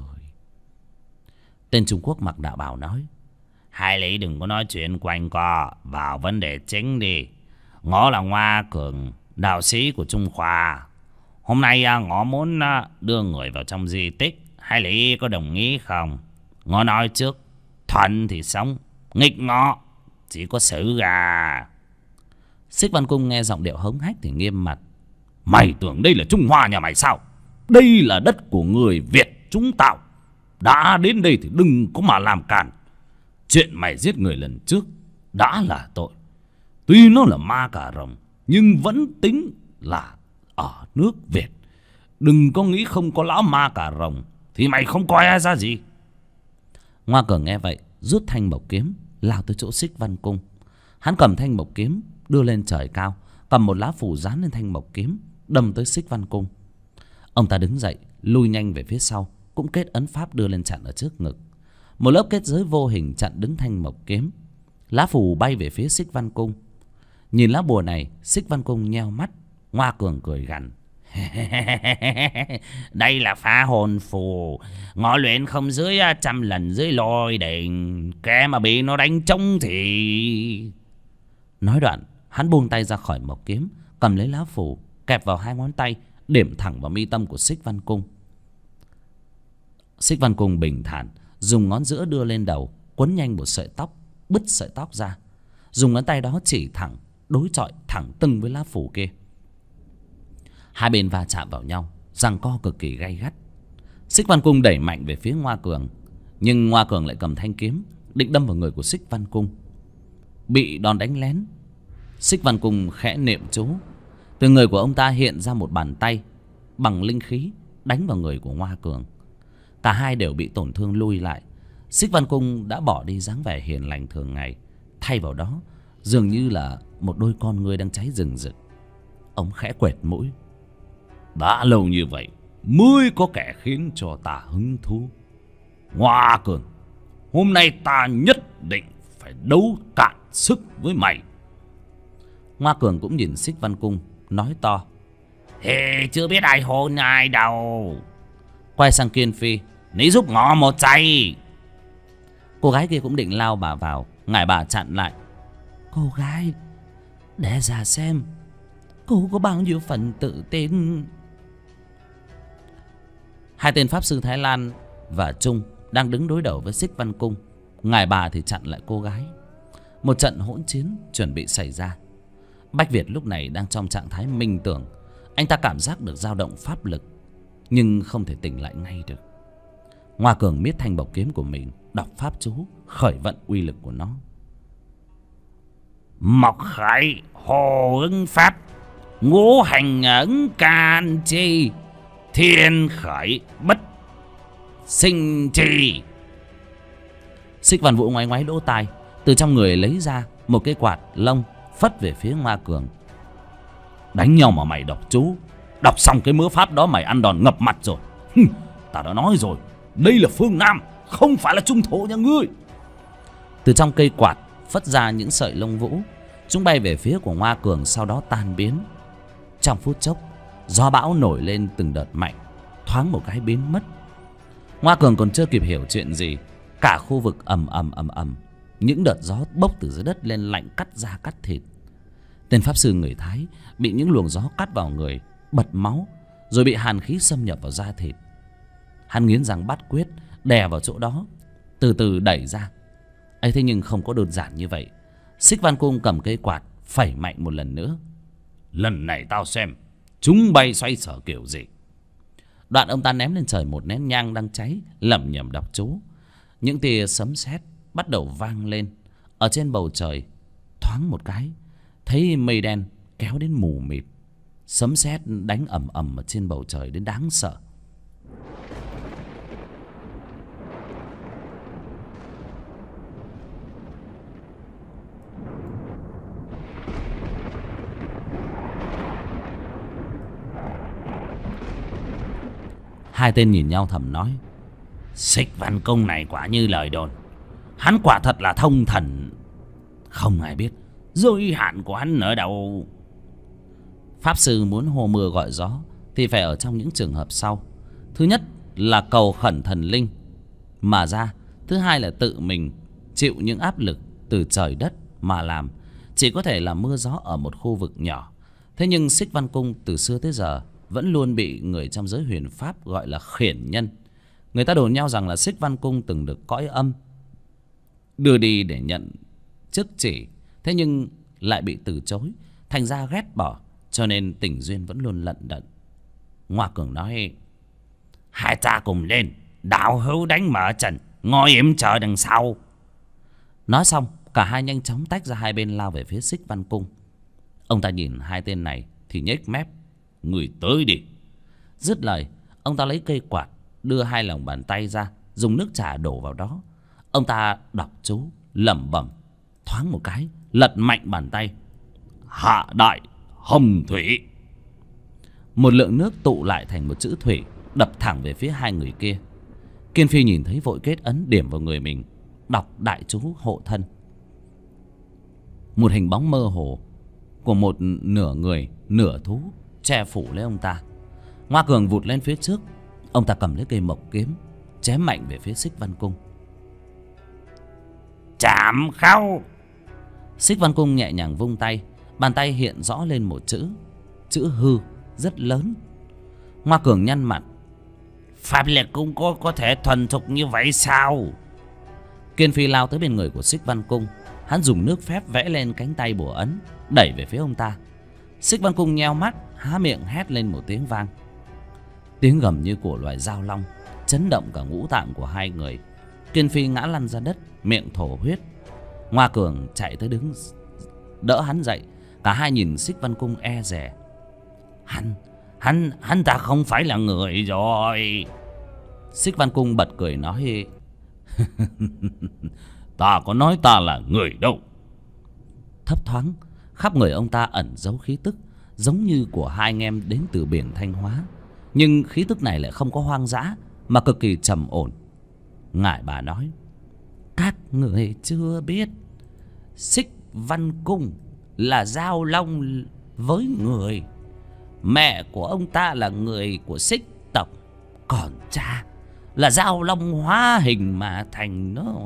Tên Trung Quốc mặc đạo bào nói: hai lý đừng có nói chuyện quanh co, vào vấn đề chính đi. Ngõ là Ngoa Cường, đạo sĩ của Trung Khoa. Hôm nay ngõ muốn đưa người vào trong di tích, hai lý có đồng ý không? Ngõ nói trước, thuận thì sống, nghịch ngõ chỉ có xử gà. Xích Văn Cung nghe giọng điệu hống hách thì nghiêm mặt: mày tưởng đây là Trung Hoa nhà mày sao? Đây là đất của người Việt chúng tao. Đã đến đây thì đừng có mà làm cản. Chuyện mày giết người lần trước đã là tội. Tuy nó là Ma Cà Rồng, nhưng vẫn tính là ở nước Việt. Đừng có nghĩ không có lão Ma Cà Rồng thì mày không coi ai ra gì. Ngoa Cường nghe vậy rút thanh mộc kiếm lao tới chỗ Xích Văn Cung. Hắn cầm thanh mộc kiếm đưa lên trời cao, cầm một lá phù dán lên thanh mộc kiếm, đâm tới Xích Văn Cung. Ông ta đứng dậy lui nhanh về phía sau, cũng kết ấn pháp đưa lên chặn ở trước ngực. Một lớp kết giới vô hình chặn đứng thanh mộc kiếm. Lá phù bay về phía Xích Văn Cung. Nhìn lá bùa này, Xích Văn Cung nheo mắt. Ngoa Cường cười gằn: đây là phá hồn phù, ngõ luyện không dưới 100 lần dưới lôi đình, kẻ mà bị nó đánh trống thì... Nói đoạn hắn buông tay ra khỏi mộc kiếm, cầm lấy lá phù kẹp vào hai ngón tay, điểm thẳng vào mi tâm của Xích Văn Cung. Xích Văn Cung bình thản dùng ngón giữa đưa lên đầu, quấn nhanh một sợi tóc, bứt sợi tóc ra, dùng ngón tay đó chỉ thẳng, đối chọi thẳng tưng với lá phù kia. Hai bên va chạm vào nhau, giằng co cực kỳ gay gắt. Xích Văn Cung đẩy mạnh về phía Ngoa Cường, nhưng Ngoa Cường lại cầm thanh kiếm định đâm vào người của Xích Văn Cung. Bị đòn đánh lén, Xích Văn Cung khẽ niệm chú, từ người của ông ta hiện ra một bàn tay bằng linh khí đánh vào người của Ngoa Cường. Cả hai đều bị tổn thương lui lại. Xích Văn Cung đã bỏ đi dáng vẻ hiền lành thường ngày, thay vào đó dường như là một đôi con ngươi đang cháy rừng rực. Ông khẽ quệt mũi. Đã lâu như vậy mới có kẻ khiến cho ta hứng thú. Hoa Cường, hôm nay ta nhất định phải đấu cạn sức với mày. Hoa Cường cũng nhìn Xích Văn Cung nói to. Hề, chưa biết ai hôn ai đâu. Quay sang Kiên Phi. Ní giúp ngọ một tay. Cô gái kia cũng định lao bà vào, ngài bà chặn lại. Cô gái, để ra xem cô có bao nhiêu phần tự tin. Hai tên pháp sư Thái Lan và Trung đang đứng đối đầu với Xích Văn Cung. Ngài bà thì chặn lại cô gái. Một trận hỗn chiến chuẩn bị xảy ra. Bách Việt lúc này đang trong trạng thái minh tưởng. Anh ta cảm giác được dao động pháp lực, nhưng không thể tỉnh lại ngay được. Hoa Cường miết thanh bộc kiếm của mình, đọc pháp chú, khởi vận uy lực của nó. Mộc khải hồ ứng pháp, ngũ hành ứng can chi, thiên khởi bất sinh trì. Xích Văn Vũ ngoáy ngoáy lỗ tai, từ trong người lấy ra một cái quạt lông phất về phía Hoa Cường. Đánh nhau mà mày đọc chú, đọc xong cái mớ pháp đó mày ăn đòn ngập mặt rồi. Ta đã nói rồi, đây là phương Nam, không phải là trung thổ nhà ngươi. Từ trong cây quạt phất ra những sợi lông vũ, chúng bay về phía của Hoa Cường, sau đó tan biến. Trong phút chốc, gió bão nổi lên từng đợt mạnh, thoáng một cái biến mất. Hoa Cường còn chưa kịp hiểu chuyện gì, cả khu vực ầm ầm ầm ầm, những đợt gió bốc từ dưới đất lên lạnh cắt da cắt thịt. Tên pháp sư người Thái bị những luồng gió cắt vào người, bật máu, rồi bị hàn khí xâm nhập vào da thịt. Hắn nghiến răng bắt quyết, đè vào chỗ đó, từ từ đẩy ra. ấy thế nhưng không có đơn giản như vậy. Xích Văn Cung cầm cây quạt phẩy mạnh một lần nữa. Lần này tao xem chúng bay xoay sở kiểu gì. Đoạn ông ta ném lên trời một nén nhang đang cháy, lẩm nhẩm đọc chú. Những tia sấm sét bắt đầu vang lên. Ở trên bầu trời thoáng một cái, thấy mây đen kéo đến mù mịt. Sấm sét đánh ầm ầm ở trên bầu trời đến đáng sợ. Hai tên nhìn nhau thầm nói: Xích Văn Cung này quả như lời đồn, hắn quả thật là thông thần. Không ai biết giới hạn của hắn ở đâu. Pháp sư muốn hô mưa gọi gió thì phải ở trong những trường hợp sau. Thứ nhất là cầu khẩn thần linh mà ra. Thứ hai là tự mình chịu những áp lực từ trời đất mà làm. Chỉ có thể là mưa gió ở một khu vực nhỏ. Thế nhưng Xích Văn Cung từ xưa tới giờ vẫn luôn bị người trong giới huyền pháp gọi là khiển nhân. Người ta đồn nhau rằng là Xích Văn Cung từng được cõi âm đưa đi để nhận chức chỉ, thế nhưng lại bị từ chối, thành ra ghét bỏ, cho nên tình duyên vẫn luôn lận đận. Hoa Cường nói: Hai ta cùng lên, đạo hữu đánh mở trận, ngồi im chờ đằng sau. Nói xong, cả hai nhanh chóng tách ra hai bên lao về phía Xích Văn Cung. Ông ta nhìn hai tên này thì nhếch mép: Người tới đi. Dứt lời, ông ta lấy cây quạt, đưa hai lòng bàn tay ra, dùng nước trà đổ vào đó. Ông ta đọc chú, lẩm bẩm, thoáng một cái, lật mạnh bàn tay: Hạ đại hồng thủy. Một lượng nước tụ lại thành một chữ thủy, đập thẳng về phía hai người kia. Kiên Phi nhìn thấy vội kết ấn điểm vào người mình, đọc đại chú hộ thân. Một hình bóng mơ hồ của một nửa người nửa thú che phủ lấy ông ta. Hoa Cường vụt lên phía trước, ông ta cầm lấy cây mộc kiếm, chém mạnh về phía Xích Văn Cung. Chạm khâu. Xích Văn Cung nhẹ nhàng vung tay, bàn tay hiện rõ lên một chữ hư rất lớn. Hoa Cường nhăn mặt: Pháp lực cũng có thể thuần thục như vậy sao? Kiên Phi lao tới bên người của Xích Văn Cung. Hắn dùng nước phép vẽ lên cánh tay bùa ấn, đẩy về phía ông ta. Xích Văn Cung nheo mắt, há miệng hét lên một tiếng vang. Tiếng gầm như của loài dao long chấn động cả ngũ tạng của hai người. Kiên Phi ngã lăn ra đất, miệng thổ huyết. Hoa Cường chạy tới đứng đỡ hắn dậy. Cả hai nhìn Xích Văn Cung e dè. Hắn ta không phải là người rồi. Xích Văn Cung bật cười nói: Ta có nói ta là người đâu. thấp thoáng. Khắp người ông ta ẩn giấu khí tức giống như của hai anh em đến từ biển Thanh Hóa, nhưng khí tức này lại không có hoang dã mà cực kỳ trầm ổn. Ngải bà nói: các người chưa biết, Xích Văn Cung là giao long với người. Mẹ của ông ta là người của Xích tộc, còn cha là giao long hóa hình mà thành nó.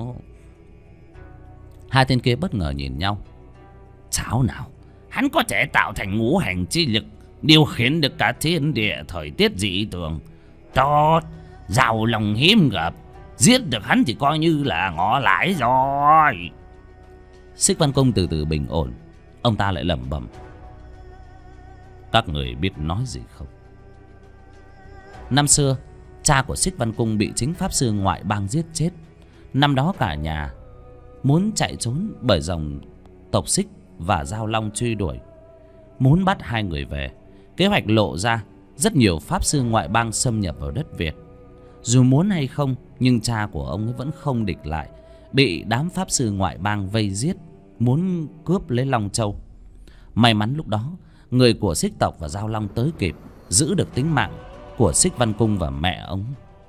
Hai tên kia bất ngờ nhìn nhau. Cháo nào hắn có thể tạo thành ngũ hành chi lực, điều khiển được cả thiên địa thời tiết dị thường. Tốt, giao long hiếm gặp, giết được hắn thì coi như là ngỏ lãi rồi. Xích Văn Cung từ từ bình ổn. Ông ta lại lẩm bẩm: các người biết nói gì không? Năm xưa cha của Xích Văn Cung bị chính pháp sư ngoại bang giết chết. Năm đó cả nhà muốn chạy trốn bởi dòng tộc Xích và Giao Long truy đuổi, muốn bắt hai người về. Kế hoạch lộ ra, rất nhiều pháp sư ngoại bang xâm nhập vào đất Việt. Dù muốn hay không, nhưng cha của ông ấy vẫn không địch lại, bị đám pháp sư ngoại bang vây giết, muốn cướp lấy Long Châu. May mắn lúc đó người của Xích tộc và Giao Long tới kịp, giữ được tính mạng của Xích Văn Cung và mẹ ông.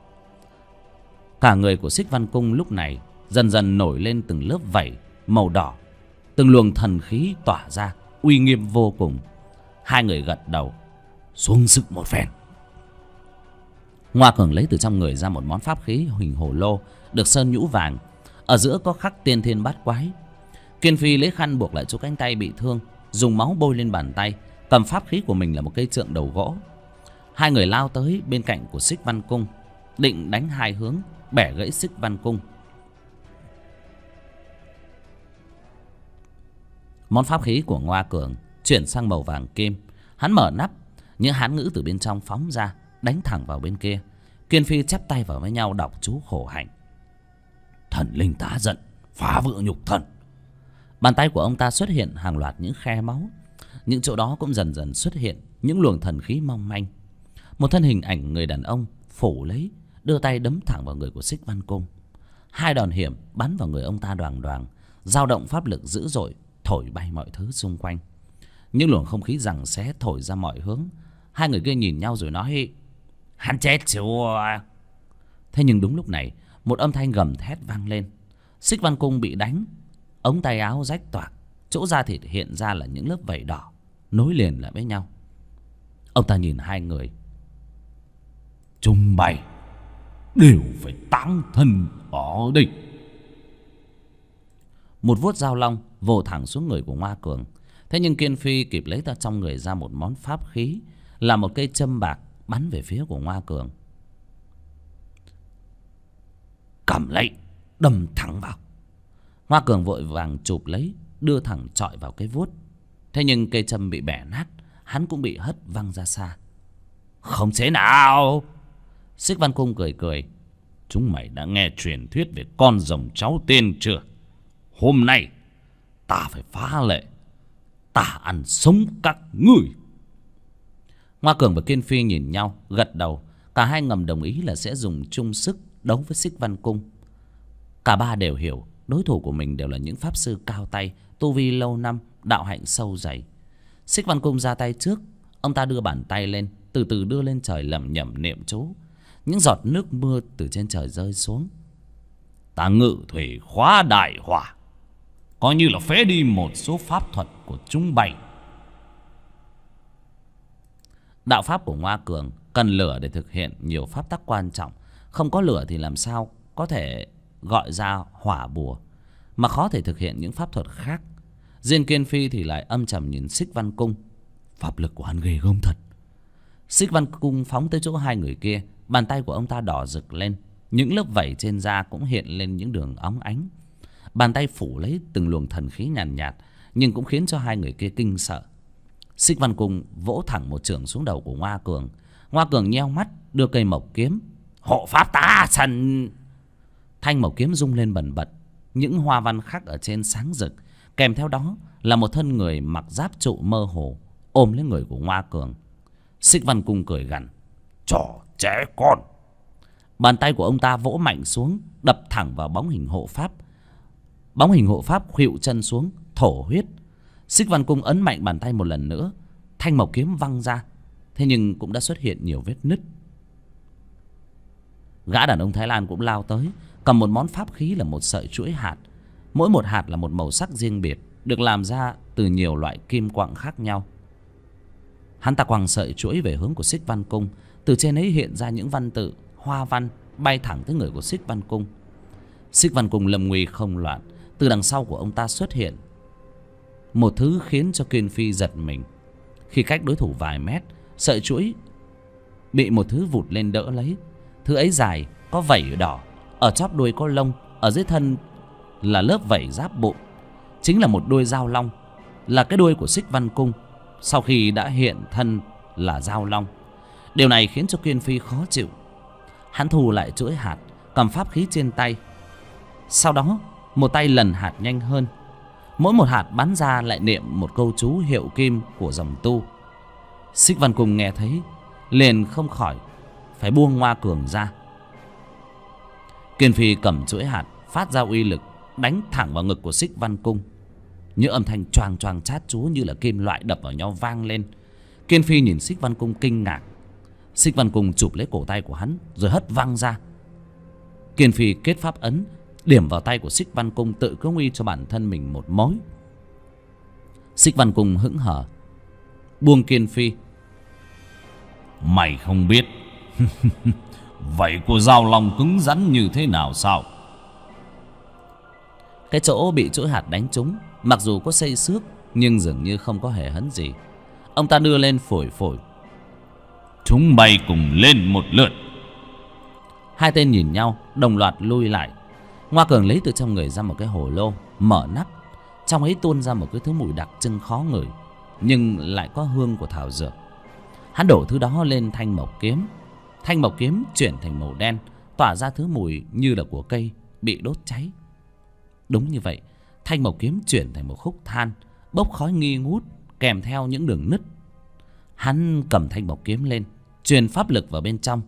Cả người của Xích Văn Cung lúc này dần dần nổi lên từng lớp vảy màu đỏ, từng luồng thần khí tỏa ra, uy nghiêm vô cùng. Hai người gật đầu: xuống sức một phen. Ngoa Cường lấy từ trong người ra một món pháp khí hình hồ lô được sơn nhũ vàng, ở giữa có khắc tiên thiên bát quái. Kiên Phi lấy khăn buộc lại chỗ cánh tay bị thương, dùng máu bôi lên bàn tay, cầm pháp khí của mình là một cây trượng đầu gỗ. Hai người lao tới bên cạnh của Xích Văn Cung, định đánh hai hướng, bẻ gãy Xích Văn Cung. Món pháp khí của Ngoa Cường chuyển sang màu vàng kim. Hắn mở nắp, những hán ngữ từ bên trong phóng ra, đánh thẳng vào bên kia. Kiên Phi chắp tay vào với nhau đọc chú khổ hạnh: thần linh tá giận, phá vỡ nhục thần. Bàn tay của ông ta xuất hiện hàng loạt những khe máu. Những chỗ đó cũng dần dần xuất hiện những luồng thần khí mong manh. Một thân hình ảnh người đàn ông phủ lấy, đưa tay đấm thẳng vào người của Xích Văn Cung. Hai đòn hiểm bắn vào người ông ta đoàng đoàng, dao động pháp lực dữ dội, thổi bay mọi thứ xung quanh. Những luồng không khí giằng xé thổi ra mọi hướng. Hai người kia nhìn nhau rồi nói: hắn chết chưa? Thế nhưng đúng lúc này, một âm thanh gầm thét vang lên. Xích Văn Cung bị đánh, ống tay áo rách toạc, chỗ da thịt hiện ra là những lớp vảy đỏ nối liền lại với nhau. Ông ta nhìn hai người: chúng mày đều phải táng thân ở đây. Một vuốt dao long vồ thẳng xuống người của Ngoa Cường. Thế nhưng Kiên Phi kịp lấy ra trong người ra một món pháp khí, là một cây châm bạc, bắn về phía của Ngoa Cường. Cầm lấy, đâm thẳng vào. Ngoa Cường vội vàng chụp lấy, đưa thẳng chọi vào cái vuốt. Thế nhưng cây châm bị bẻ nát, hắn cũng bị hất văng ra xa. Không thế nào? Xích Văn Cung cười cười: chúng mày đã nghe truyền thuyết về con rồng cháu tiên chưa? Hôm nay ta phải phá lệ, ta ăn sống các ngươi. Ngoa Cường và Kiên Phi nhìn nhau gật đầu. Cả hai ngầm đồng ý là sẽ dùng chung sức đấu với Xích Văn Cung. Cả ba đều hiểu đối thủ của mình đều là những pháp sư cao tay, tu vi lâu năm, đạo hạnh sâu dày. Xích Văn Cung ra tay trước. Ông ta đưa bàn tay lên, từ từ đưa lên trời, lẩm nhẩm niệm chú. Những giọt nước mưa từ trên trời rơi xuống. Ta ngự thủy khóa đại hỏa, coi như là phế đi một số pháp thuật của chúng bay. Đạo pháp của Ngoa Cường cần lửa để thực hiện nhiều pháp tắc quan trọng. Không có lửa thì làm sao có thể gọi ra hỏa bùa, mà khó thể thực hiện những pháp thuật khác. Riêng Kiên Phi thì lại âm trầm nhìn Xích Văn Cung. Pháp lực của hắn ghê gớm thật. Xích Văn Cung phóng tới chỗ hai người kia. Bàn tay của ông ta đỏ rực lên, những lớp vảy trên da cũng hiện lên những đường óng ánh. Bàn tay phủ lấy từng luồng thần khí nhàn nhạt, nhưng cũng khiến cho hai người kia kinh sợ. Xích Văn Cung vỗ thẳng một chưởng xuống đầu của Ngoa Cường. Ngoa Cường nheo mắt, đưa cây mộc kiếm: hộ pháp ta sần. Thanh mộc kiếm rung lên bần bật, những hoa văn khắc ở trên sáng rực. Kèm theo đó là một thân người mặc giáp trụ mơ hồ ôm lấy người của Ngoa Cường. Xích Văn Cung cười gằn: trò trẻ con. Bàn tay của ông ta vỗ mạnh xuống, đập thẳng vào bóng hình hộ pháp. Bóng hình hộ pháp khuỵu chân xuống, thổ huyết. Xích Văn Cung ấn mạnh bàn tay một lần nữa, thanh mộc kiếm văng ra, thế nhưng cũng đã xuất hiện nhiều vết nứt. Gã đàn ông Thái Lan cũng lao tới, cầm một món pháp khí là một sợi chuỗi hạt. Mỗi một hạt là một màu sắc riêng biệt, được làm ra từ nhiều loại kim quặng khác nhau. Hắn ta quăng sợi chuỗi về hướng của Xích Văn Cung. Từ trên ấy hiện ra những văn tự, hoa văn bay thẳng tới người của Xích Văn Cung. Xích Văn Cung lâm nguy không loạn. Từ đằng sau của ông ta xuất hiện một thứ khiến cho Kiên Phi giật mình. Khi cách đối thủ vài mét, sợi chuỗi bị một thứ vụt lên đỡ lấy. Thứ ấy dài, có vảy đỏ, ở chóp đuôi có lông, ở dưới thân là lớp vảy giáp bụng. Chính là một đuôi dao long, là cái đuôi của Xích Văn Cung sau khi đã hiện thân là dao long. Điều này khiến cho Kiên Phi khó chịu. Hắn thu lại chuỗi hạt, cầm pháp khí trên tay. Sau đó một tay lần hạt nhanh hơn. Mỗi một hạt bắn ra lại niệm một câu chú hiệu kim của dòng tu. Xích Văn Cung nghe thấy liền không khỏi phải buông Ngoa Cường ra. Kiên Phi cầm chuỗi hạt phát ra uy lực, đánh thẳng vào ngực của Xích Văn Cung. Những âm thanh choang choang chát chúa như là kim loại đập vào nhau vang lên. Kiên Phi nhìn Xích Văn Cung kinh ngạc. Xích Văn Cung chụp lấy cổ tay của hắn rồi hất văng ra. Kiên Phi kết pháp ấn điểm vào tay của Xích Văn Cung, tự cứu nguy cho bản thân mình một mối. Xích Văn Cung hững hờ buông Kiên Phi. Mày không biết vậy của dao long cứng rắn như thế nào sao? Cái chỗ bị chuỗi hạt đánh trúng, mặc dù có xây xước nhưng dường như không có hề hấn gì. Ông ta đưa lên phổi phổi. Chúng bay cùng lên một lượt. Hai tên nhìn nhau đồng loạt lui lại. Ngoa Cường lấy từ trong người ra một cái hồ lô, mở nắp. Trong ấy tuôn ra một cái thứ mùi đặc trưng khó ngửi, nhưng lại có hương của thảo dược. Hắn đổ thứ đó lên thanh mộc kiếm. Thanh mộc kiếm chuyển thành màu đen, tỏa ra thứ mùi như là của cây bị đốt cháy. Đúng như vậy, thanh mộc kiếm chuyển thành một khúc than, bốc khói nghi ngút, kèm theo những đường nứt. Hắn cầm thanh mộc kiếm lên, truyền pháp lực vào bên trong.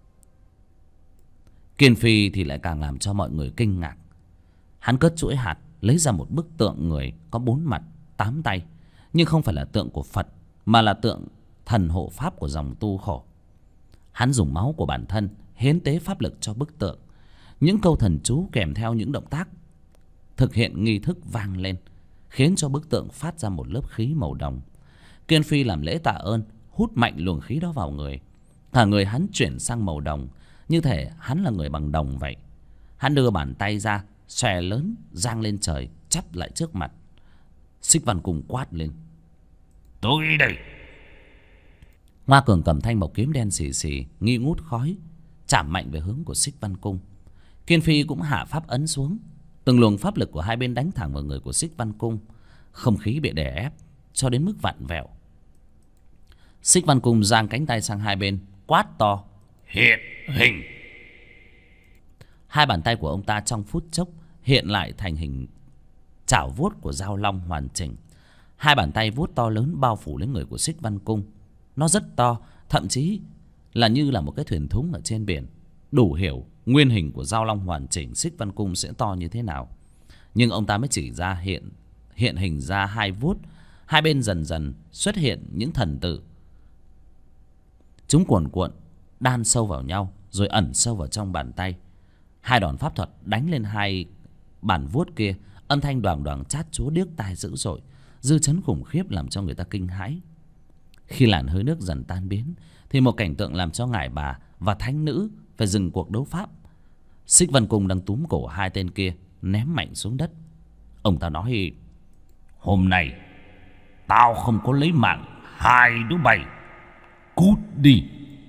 Kiên Phi thì lại càng làm cho mọi người kinh ngạc. Hắn cất chuỗi hạt, lấy ra một bức tượng người có 4 mặt 8 tay, nhưng không phải là tượng của Phật, mà là tượng thần hộ pháp của dòng tu khổ. Hắn dùng máu của bản thân hiến tế pháp lực cho bức tượng. Những câu thần chú kèm theo những động tác thực hiện nghi thức vang lên, khiến cho bức tượng phát ra một lớp khí màu đồng. Kiên Phi làm lễ tạ ơn, hút mạnh luồng khí đó vào người. Cả người hắn chuyển sang màu đồng, như thể hắn là người bằng đồng vậy. Hắn đưa bàn tay ra, xòe lớn, giang lên trời, chắp lại trước mặt. Xích Văn Cung quát lên: Tôi đây! Ngoa Cường cầm thanh mộc kiếm đen xì xì, nghi ngút khói, chạm mạnh về hướng của Xích Văn Cung. Kiên Phi cũng hạ pháp ấn xuống. Từng luồng pháp lực của hai bên đánh thẳng vào người của Xích Văn Cung. Không khí bị đè ép cho đến mức vặn vẹo. Xích Văn Cung giang cánh tay sang hai bên, quát to: Hiện hình! Hai bàn tay của ông ta trong phút chốc hiện lại thành hình chảo vuốt của dao long hoàn chỉnh. Hai bàn tay vuốt to lớn bao phủ lấy người của Xích Văn Cung. Nó rất to, thậm chí là như là một cái thuyền thúng ở trên biển. Đủ hiểu nguyên hình của dao long hoàn chỉnh Xích Văn Cung sẽ to như thế nào. Nhưng ông ta mới chỉ ra hiện hình ra hai vuốt. Hai bên dần dần xuất hiện những thần tự. Chúng cuồn cuộn đan sâu vào nhau rồi ẩn sâu vào trong bàn tay. Hai đòn pháp thuật đánh lên hai bản vuốt kia, âm thanh đoàng đoàng chát chúa điếc tai dữ dội, dư chấn khủng khiếp làm cho người ta kinh hãi. Khi làn hơi nước dần tan biến thì một cảnh tượng làm cho ngải bà và thánh nữ phải dừng cuộc đấu pháp. Xích Văn Cung đang túm cổ hai tên kia ném mạnh xuống đất. Ông ta nói: Hôm nay tao không có lấy mạng hai đứa bay, cút đi!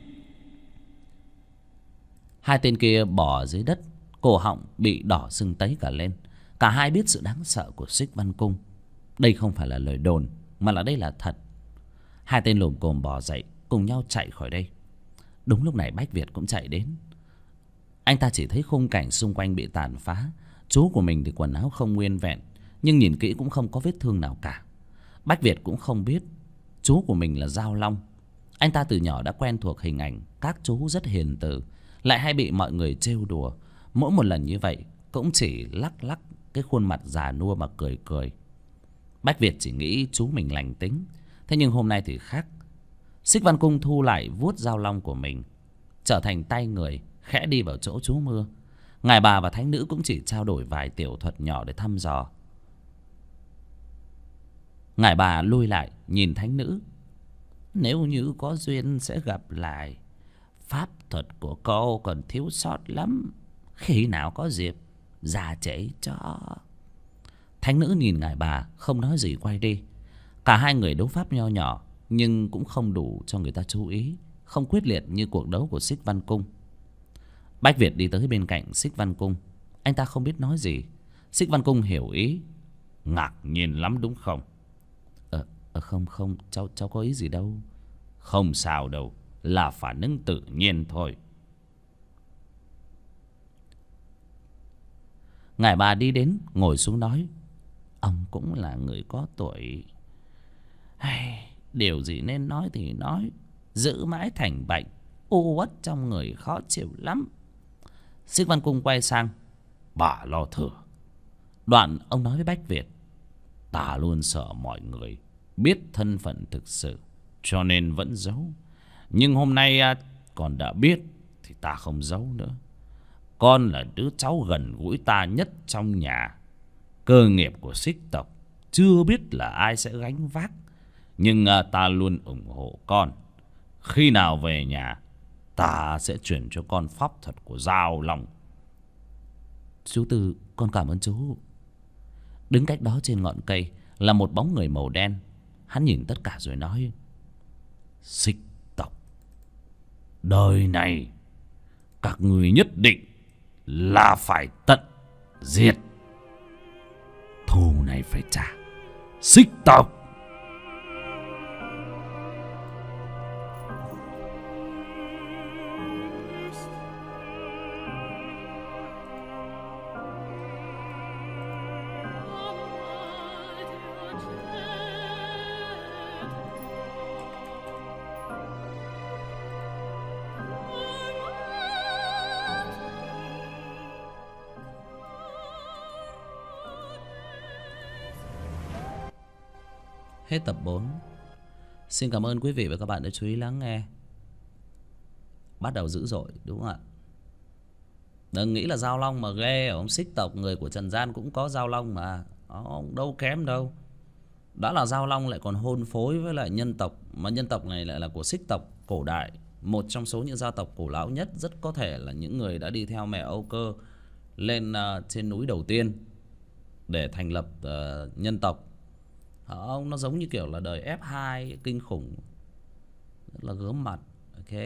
Hai tên kia bò dưới đất, cổ họng bị đỏ sưng tấy cả lên. Cả hai biết sự đáng sợ của Xích Văn Cung. Đây không phải là lời đồn, mà là đây là thật. Hai tên lồm cồm bò dậy, cùng nhau chạy khỏi đây. Đúng lúc này Bách Việt cũng chạy đến. Anh ta chỉ thấy khung cảnh xung quanh bị tàn phá. Chú của mình thì quần áo không nguyên vẹn, nhưng nhìn kỹ cũng không có vết thương nào cả. Bách Việt cũng không biết chú của mình là Dao Long. Anh ta từ nhỏ đã quen thuộc hình ảnh các chú rất hiền từ, lại hay bị mọi người trêu đùa. Mỗi một lần như vậy cũng chỉ lắc lắc cái khuôn mặt già nua mà cười cười. Bách Việt chỉ nghĩ chú mình lành tính. Thế nhưng hôm nay thì khác. Xích Văn Cung thu lại vuốt dao long của mình, trở thành tay người, khẽ đi vào chỗ chú Mưa. Ngài bà và thánh nữ cũng chỉ trao đổi vài tiểu thuật nhỏ để thăm dò. Ngài bà lui lại nhìn thánh nữ. Nếu như có duyên sẽ gặp lại. Pháp thuật của cô còn thiếu sót lắm. Khi nào có dịp ra chỉ cho. Thánh nữ nhìn ngài bà không nói gì quay đi. Cả hai người đấu pháp nho nhỏ, nhưng cũng không đủ cho người ta chú ý, không quyết liệt như cuộc đấu của Xích Văn Cung. Bách Việt đi tới bên cạnh Xích Văn Cung. Anh ta không biết nói gì. Xích Văn Cung hiểu ý. Ngạc nhiên lắm đúng không? Không, cháu có ý gì đâu. Không sao đâu, là phản ứng tự nhiên thôi. Ngài bà đi đến ngồi xuống nói. Ông cũng là người có tuổi. Điều gì nên nói thì nói, giữ mãi thành bệnh, u uất trong người khó chịu lắm. Xích Văn Cung quay sang. Bà lo thừa. Đoạn ông nói với Bách Việt. Ta luôn sợ mọi người biết thân phận thực sự, cho nên vẫn giấu. Nhưng hôm nay con đã biết thì ta không giấu nữa. Con là đứa cháu gần gũi ta nhất trong nhà. Cơ nghiệp của Xích tộc chưa biết là ai sẽ gánh vác, nhưng ta luôn ủng hộ con. Khi nào về nhà, ta sẽ chuyển cho con pháp thuật của Dao Long. Chú Tư, con cảm ơn chú. Đứng cách đó trên ngọn cây là một bóng người màu đen. Hắn nhìn tất cả rồi nói. Xích tộc, đời này các người nhất định là phải tận diệt. Thù này phải trả. Xích tộc. Hết tập 4. Xin cảm ơn quý vị và các bạn đã chú ý lắng nghe. Bắt đầu dữ dội đúng không ạ? Đừng nghĩ là Dao Long mà ghê. Ông Xích tộc người của Trần gian cũng có Dao Long mà. Ông đâu kém đâu. Đã là Dao Long lại còn hôn phối với lại nhân tộc. Mà nhân tộc này lại là của Xích tộc cổ đại, một trong số những gia tộc cổ lão nhất. Rất có thể là những người đã đi theo mẹ Âu Cơ lên trên núi đầu tiên để thành lập nhân tộc. Ông nó giống như kiểu là đời F2 kinh khủng, rất là gớm mặt. Ok,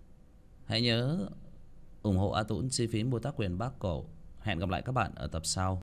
hãy nhớ ủng hộ A Tũng chi phí mua tác quyền Bác Cổ. Hẹn gặp lại các bạn ở tập sau.